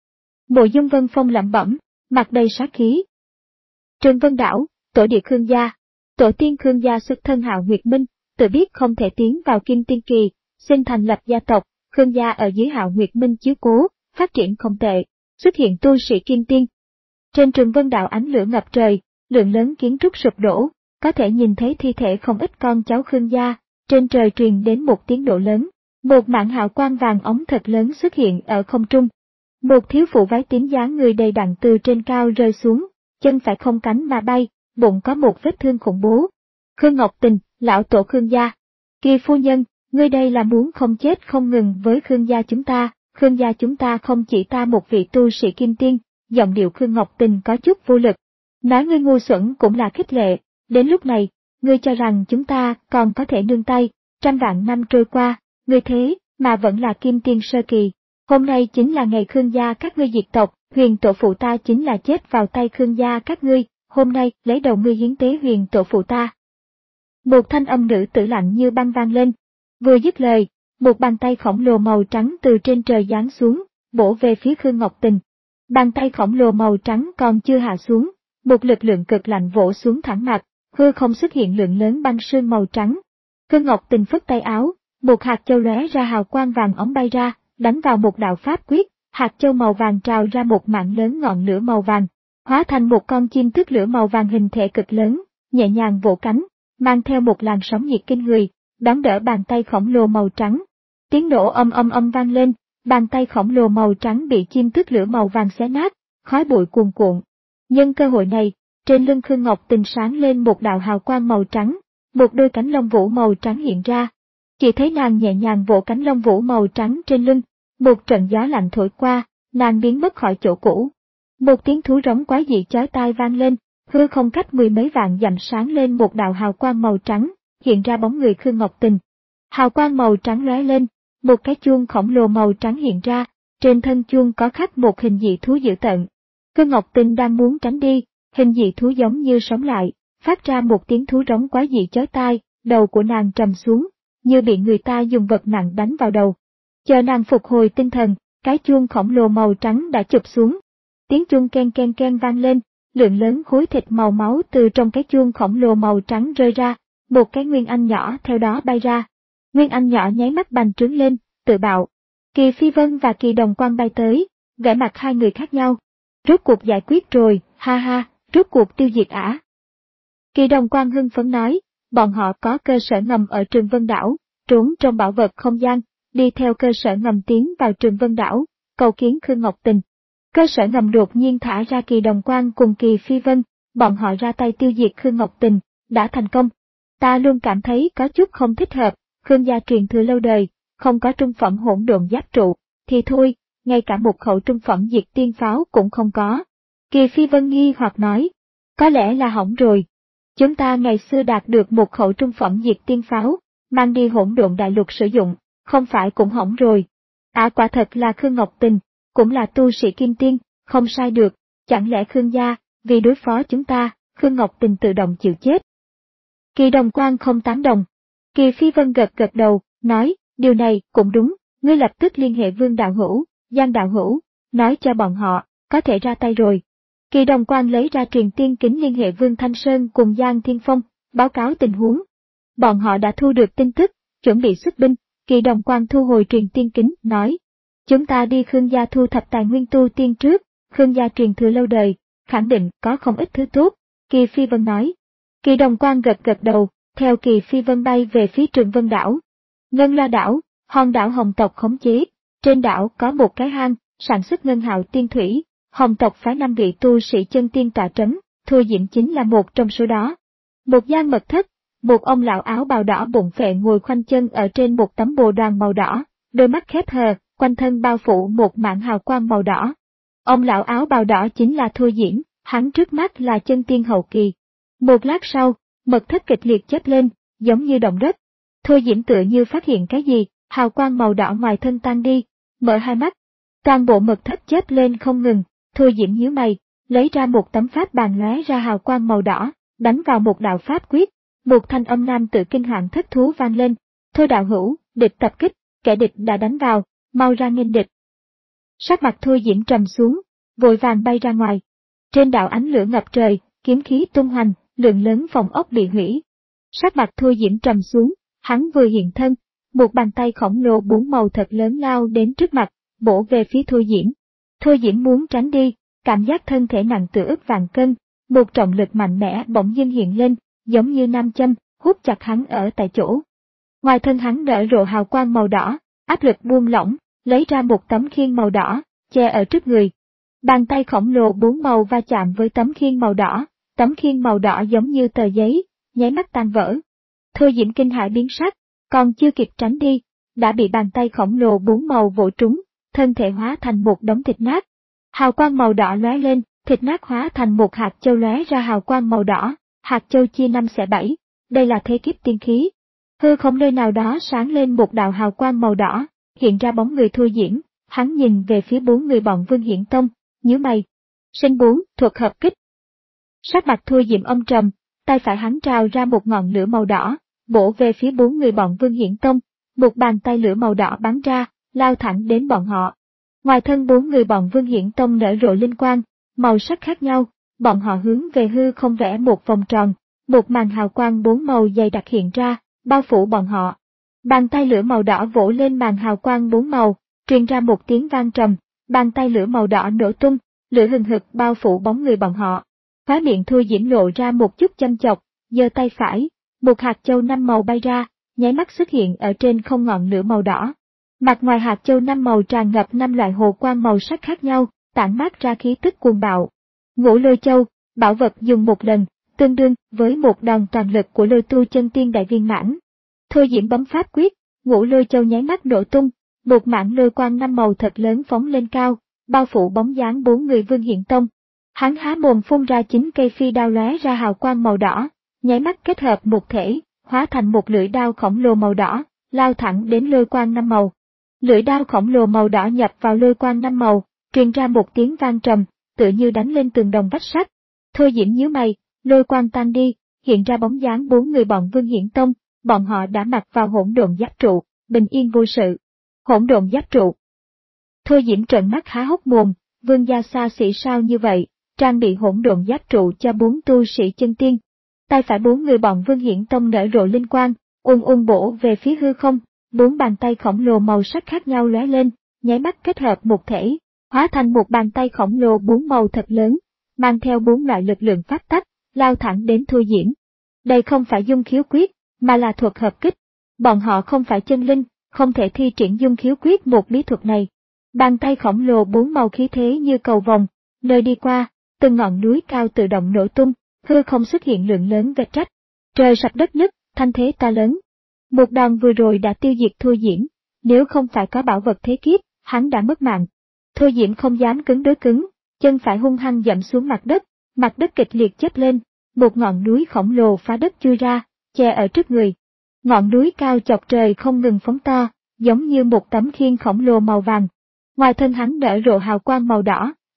Mộ Dung Vân Phong lẩm bẩm, mặt đầy sát khí. Trường Vân đảo, tổ địa Khương gia, tổ tiên Khương gia xuất thân Hạo Nguyệt Minh, tự biết không thể tiến vào Kim Tiên kỳ, xin thành lập gia tộc, Khương gia ở dưới Hạo Nguyệt Minh chiếu cố, phát triển không tệ, xuất hiện tu sĩ Kim Tiên. Trên Trường Vân đảo ánh lửa ngập trời, lượng lớn kiến trúc sụp đổ, có thể nhìn thấy thi thể không ít con cháu Khương gia, trên trời truyền đến một tiếng nổ lớn, một mảng hào quang vàng ống thật lớn xuất hiện ở không trung. Một thiếu phụ váy tím dáng người đầy đặn từ trên cao rơi xuống, chân phải không cánh mà bay, bụng có một vết thương khủng bố. Khương Ngọc Tình, lão tổ Khương gia. Kỳ phu nhân, ngươi đây là muốn không chết không ngừng với Khương gia chúng ta, Khương gia chúng ta không chỉ ta một vị tu sĩ Kim Tiên, giọng điệu Khương Ngọc Tình có chút vô lực. Nói ngươi ngu xuẩn cũng là khích lệ, đến lúc này, ngươi cho rằng chúng ta còn có thể nương tay, trăm vạn năm trôi qua, ngươi thế mà vẫn là Kim Tiên sơ kỳ. Hôm nay chính là ngày Khương gia các ngươi diệt tộc, huyền tổ phụ ta chính là chết vào tay Khương gia các ngươi, hôm nay lấy đầu ngươi hiến tế huyền tổ phụ ta. Một thanh âm nữ tử lạnh như băng vang lên. Vừa dứt lời, một bàn tay khổng lồ màu trắng từ trên trời giáng xuống, bổ về phía Khương Ngọc Tình. Bàn tay khổng lồ màu trắng còn chưa hạ xuống, một lực lượng cực lạnh vỗ xuống thẳng mặt, hư không xuất hiện lượng lớn băng sương màu trắng. Khương Ngọc Tình phất tay áo, một hạt châu lóe ra hào quang vàng óng bay ra, đánh vào một đạo pháp quyết, hạt châu màu vàng trào ra một mảng lớn ngọn lửa màu vàng, hóa thành một con chim tước lửa màu vàng hình thể cực lớn, nhẹ nhàng vỗ cánh, mang theo một làn sóng nhiệt kinh người, đón đỡ bàn tay khổng lồ màu trắng. Tiếng nổ âm âm âm vang lên, bàn tay khổng lồ màu trắng bị chim tước lửa màu vàng xé nát, khói bụi cuồn cuộn. Nhân cơ hội này, trên lưng Khương Ngọc Tình sáng lên một đạo hào quang màu trắng, một đôi cánh lông vũ màu trắng hiện ra. Chỉ thấy nàng nhẹ nhàng vỗ cánh lông vũ màu trắng trên lưng, một trận gió lạnh thổi qua, nàng biến mất khỏi chỗ cũ. Một tiếng thú rống quái dị chói tai vang lên, hư không cách mười mấy vạn dặm sáng lên một đạo hào quang màu trắng, hiện ra bóng người Khương Ngọc Tình. Hào quang màu trắng lóe lên, một cái chuông khổng lồ màu trắng hiện ra, trên thân chuông có khắc một hình dị thú dữ tợn. Khương Ngọc Tình đang muốn tránh đi, hình dị thú giống như sống lại, phát ra một tiếng thú rống quái dị chói tai, đầu của nàng trầm xuống, như bị người ta dùng vật nặng đánh vào đầu. Chờ nàng phục hồi tinh thần, cái chuông khổng lồ màu trắng đã chụp xuống. Tiếng chuông ken ken ken vang lên, lượng lớn khối thịt màu máu từ trong cái chuông khổng lồ màu trắng rơi ra, một cái Nguyên Anh nhỏ theo đó bay ra. Nguyên Anh nhỏ nháy mắt bành trướng lên, tự bạo. Kỳ Phi Vân và Kỳ Đồng Quang bay tới, vẻ mặt hai người khác nhau. Rốt cuộc giải quyết rồi, ha ha, rốt cuộc tiêu diệt ả. Kỳ Đồng Quang hưng phấn nói, bọn họ có cơ sở ngầm ở Trường Vân đảo, trốn trong bảo vật không gian, đi theo cơ sở ngầm tiến vào Trường Vân đảo, cầu kiến Khương Ngọc Tình. Cơ sở ngầm đột nhiên thả ra Kỳ Đồng Quang cùng Kỳ Phi Vân, bọn họ ra tay tiêu diệt Khương Ngọc Tình, đã thành công. Ta luôn cảm thấy có chút không thích hợp, Khương gia truyền thừa lâu đời, không có trung phẩm hỗn độn giáp trụ, thì thôi, ngay cả một khẩu trung phẩm diệt tiên pháo cũng không có. Kỳ Phi Vân nghi hoặc nói, có lẽ là hỏng rồi. Chúng ta ngày xưa đạt được một khẩu trung phẩm diệt tiên pháo, mang đi hỗn độn đại lục sử dụng, không phải cũng hỏng rồi. À quả thật là Khương Ngọc Tình, cũng là tu sĩ Kim Tiên, không sai được, Chẳng lẽ Khương gia, vì đối phó chúng ta, Khương Ngọc Tình tự động chịu chết? Kỳ Đồng Quan không tán đồng. Kỳ Phi Vân gật gật đầu, nói, điều này cũng đúng, ngươi lập tức liên hệ Vương Đạo Hữu, Giang Đạo Hữu, nói cho bọn họ, có thể ra tay rồi. Kỳ Đồng Quan lấy ra truyền tiên kính liên hệ Vương Thanh Sơn cùng Giang Thiên Phong, báo cáo tình huống. Bọn họ đã thu được tin tức, chuẩn bị xuất binh. Kỳ Đồng Quan thu hồi truyền tiên kính, nói, chúng ta đi Khương gia thu thập tài nguyên tu tiên trước, Khương gia truyền thừa lâu đời, khẳng định có không ít thứ tốt. Kỳ Phi Vân nói. Kỳ Đồng Quan gật gật đầu, theo Kỳ Phi Vân bay về phía Trường Vân đảo. Ngân La đảo, hòn đảo Hồng tộc khống chế, trên đảo có một cái hang, sản xuất ngân hào tiên thủy, Hồng tộc phái năm vị tu sĩ chân tiên tọa trấn, Thôi Diễm chính là một trong số đó. Một gian mật thất, một ông lão áo bào đỏ bụng phệ ngồi khoanh chân ở trên một tấm bồ đoàn màu đỏ, đôi mắt khép hờ, quanh thân bao phủ một mảng hào quang màu đỏ. Ông lão áo bào đỏ chính là Thôi Diễm, hắn trước mắt là chân tiên hậu kỳ. Một lát sau, mật thất kịch liệt chớp lên, giống như động đất. Thôi Diễm tựa như phát hiện cái gì, hào quang màu đỏ ngoài thân tan đi, mở hai mắt. Toàn bộ mật thất chớp lên không ngừng, Thôi Diễm nhíu mày, lấy ra một tấm pháp bàn lóe ra hào quang màu đỏ, đánh vào một đạo pháp quyết. Một thanh âm nam tự kinh hoàng thất thú vang lên, Thôi đạo hữu, địch tập kích, kẻ địch đã đánh vào, mau ra nghênh địch. Sắc mặt Thôi Diễm trầm xuống, vội vàng bay ra ngoài. Trên đảo ánh lửa ngập trời, kiếm khí tung hoành, lượng lớn phòng ốc bị hủy. Sắc mặt Thôi Diễm trầm xuống, hắn vừa hiện thân, một bàn tay khổng lồ bốn màu thật lớn lao đến trước mặt, bổ về phía Thôi Diễm. Thôi Diễm muốn tránh đi, cảm giác thân thể nặng tựa ức vạn cân, một trọng lực mạnh mẽ bỗng dưng hiện lên, giống như nam châm, hút chặt hắn ở tại chỗ. Ngoài thân hắn nở rộ hào quang màu đỏ, áp lực buông lỏng, lấy ra một tấm khiên màu đỏ, che ở trước người. Bàn tay khổng lồ bốn màu va chạm với tấm khiên màu đỏ, tấm khiên màu đỏ giống như tờ giấy, nháy mắt tan vỡ. Thôi Diễm kinh hãi biến sắc, còn chưa kịp tránh đi, đã bị bàn tay khổng lồ bốn màu vỗ trúng, thân thể hóa thành một đống thịt nát. Hào quang màu đỏ lóe lên, thịt nát hóa thành một hạt châu lóe ra hào quang màu đỏ, hạt châu chia năm xẻ bảy, đây là thế kiếp tiên khí. Hư không nơi nào đó sáng lên một đạo hào quang màu đỏ, hiện ra bóng người Thôi Diễm, hắn nhìn về phía bốn người bọn Vương Hiển Tông, nhíu mày. Sinh bốn, thuật hợp kích. Sắc mặt Thôi Diễm âm trầm, tay phải hắn trào ra một ngọn lửa màu đỏ, bổ về phía bốn người bọn Vương Hiển Tông, một bàn tay lửa màu đỏ bắn ra, lao thẳng đến bọn họ. Ngoài thân bốn người bọn Vương Hiển Tông nở rộ linh quang, màu sắc khác nhau, bọn họ hướng về hư không vẽ một vòng tròn, một màn hào quang bốn màu dày đặc hiện ra, bao phủ bọn họ. Bàn tay lửa màu đỏ vỗ lên màn hào quang bốn màu, truyền ra một tiếng vang trầm, bàn tay lửa màu đỏ nổ tung, lửa hừng hực bao phủ bóng người bọn họ. Khóe miệng Thôi Diễm lộ ra một chút châm chọc, giơ tay phải, một hạt châu năm màu bay ra, nháy mắt xuất hiện ở trên không ngọn lửa màu đỏ. Mặt ngoài hạt châu năm màu tràn ngập năm loại hồ quang màu sắc khác nhau, tản mát ra khí tức cuồng bạo. Ngũ Lôi Châu, bảo vật dùng một lần, tương đương với một đòn toàn lực của Lôi Tu chân tiên đại viên mãn. Thôi Diễm bấm pháp quyết, Ngũ Lôi Châu nháy mắt nổ tung, một mảng lôi quang năm màu thật lớn phóng lên cao, bao phủ bóng dáng bốn người Vương Hiển Tông. Hắn há mồm phun ra chín cây phi đao lóe ra hào quang màu đỏ, nháy mắt kết hợp một thể, hóa thành một lưỡi đao khổng lồ màu đỏ, lao thẳng đến lôi quang năm màu. Lưỡi đao khổng lồ màu đỏ nhập vào lôi quang năm màu, truyền ra một tiếng vang trầm, tựa như đánh lên tường đồng vách sắt. Thôi Diễm nhíu mày, lôi quang tan đi, hiện ra bóng dáng bốn người bọn Vương Hiển Tông, bọn họ đã mặc vào hỗn độn giáp trụ, bình yên vô sự. Hỗn độn giáp trụ. Thôi Diễm trợn mắt há hốc mồm, Vương gia xa xỉ sao như vậy, trang bị hỗn độn giáp trụ cho bốn tu sĩ chân tiên. Tay phải bốn người bọn Vương Hiển Tông nở rộ linh quang, ung ung bổ về phía hư không, bốn bàn tay khổng lồ màu sắc khác nhau lóe lên, nháy mắt kết hợp một thể, hóa thành một bàn tay khổng lồ bốn màu thật lớn, mang theo bốn loại lực lượng pháp tắc, lao thẳng đến Thôi Diễm. Đây không phải dung khiếu quyết, mà là thuật hợp kích. Bọn họ không phải chân linh, không thể thi triển dung khiếu quyết một bí thuật này. Bàn tay khổng lồ bốn màu khí thế như cầu vồng, nơi đi qua, từng ngọn núi cao tự động nổ tung, hư không xuất hiện lượng lớn vết rách. Trời sập đất nứt, thanh thế to lớn. Một đòn vừa rồi đã tiêu diệt Thôi Diễm, nếu không phải có bảo vật thế kiếp, hắn đã mất mạng. Thôi Diễm không dám cứng đối cứng, chân phải hung hăng dẫm xuống mặt đất, mặt đất kịch liệt chớp lên, một ngọn núi khổng lồ phá đất chui ra, che ở trước người. Ngọn núi cao chọc trời không ngừng phóng to, giống như một tấm khiên khổng lồ màu vàng. Ngoài thân hắn nở rộ hào quang màu đỏ,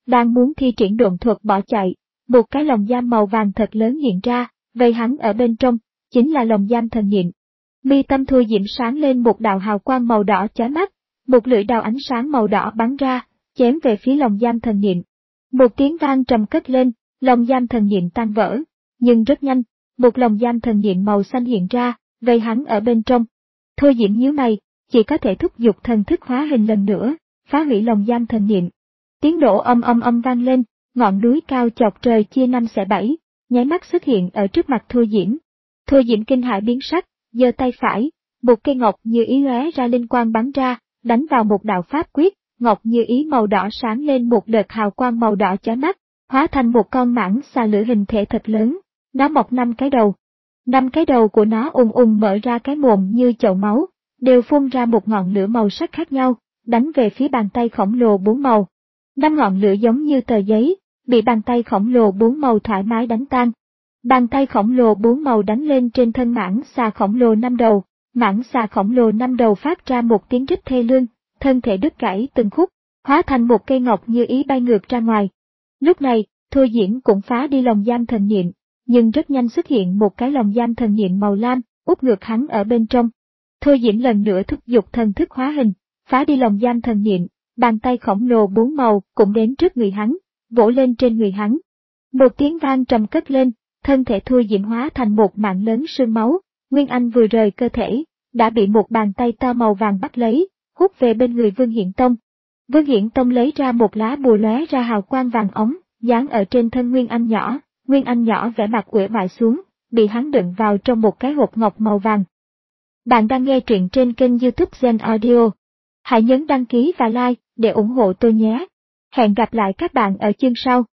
đang muốn thi triển độn thuật bỏ chạy, một cái lồng giam màu vàng thật lớn hiện ra, vây hắn ở bên trong, chính là lồng giam thần niệm. Mi tâm Thôi Diễm sáng lên một đạo hào quang màu đỏ chói mắt, một lưỡi đao ánh sáng màu đỏ bắn ra, chém về phía lồng giam thần niệm. Một tiếng vang trầm cất lên, lồng giam thần niệm tan vỡ, nhưng rất nhanh, một lồng giam thần niệm màu xanh hiện ra, vây hắn ở bên trong. Thôi Diễm nhíu mày, chỉ có thể thúc giục thần thức hóa hình lần nữa, phá hủy lồng giam thần niệm. Tiếng nổ âm âm âm vang lên, ngọn núi cao chọc trời chia năm xẻ bảy, nháy mắt xuất hiện ở trước mặt Thôi Diễm. Thôi Diễm kinh hãi biến sắc, giơ tay phải, một cây ngọc như ý lóe ra linh quang bắn ra, đánh vào một đạo pháp quyết, ngọc như ý màu đỏ sáng lên một đợt hào quang màu đỏ chói mắt, hóa thành một con mãng xà lửa hình thể thật lớn, nó mọc năm cái đầu. Năm cái đầu của nó ùng ùng mở ra cái mồm như chậu máu, đều phun ra một ngọn lửa màu sắc khác nhau, đánh về phía bàn tay khổng lồ bốn màu. Năm ngọn lửa giống như tờ giấy, bị bàn tay khổng lồ bốn màu thoải mái đánh tan. Bàn tay khổng lồ bốn màu đánh lên trên thân mãng xà khổng lồ năm đầu, mãng xà khổng lồ năm đầu phát ra một tiếng rít thê lương, thân thể đứt gãy từng khúc, hóa thành một cây ngọc như ý bay ngược ra ngoài. Lúc này, Thôi Diễm cũng phá đi lồng giam thần niệm, nhưng rất nhanh xuất hiện một cái lồng giam thần niệm màu lam, úp ngược hắn ở bên trong. Thôi Diễm lần nữa thúc giục thần thức hóa hình, phá đi lồng giam thần niệm, bàn tay khổng lồ bốn màu cũng đến trước người hắn, vỗ lên trên người hắn. Một tiếng vang trầm cất lên, thân thể Thôi Diễm hóa thành một mảng lớn sương máu, Nguyên Anh vừa rời cơ thể, đã bị một bàn tay to màu vàng bắt lấy, hút về bên người Vương Hiển Tông. Vương Hiển Tông lấy ra một lá bùa lóe ra hào quang vàng ống, dán ở trên thân Nguyên Anh nhỏ, Nguyên Anh nhỏ vẻ mặt uể oải xuống, bị hắn đựng vào trong một cái hộp ngọc màu vàng. Bạn đang nghe truyện trên kênh YouTube Zen Audio. Hãy nhấn đăng ký và like để ủng hộ tôi nhé. Hẹn gặp lại các bạn ở chương sau.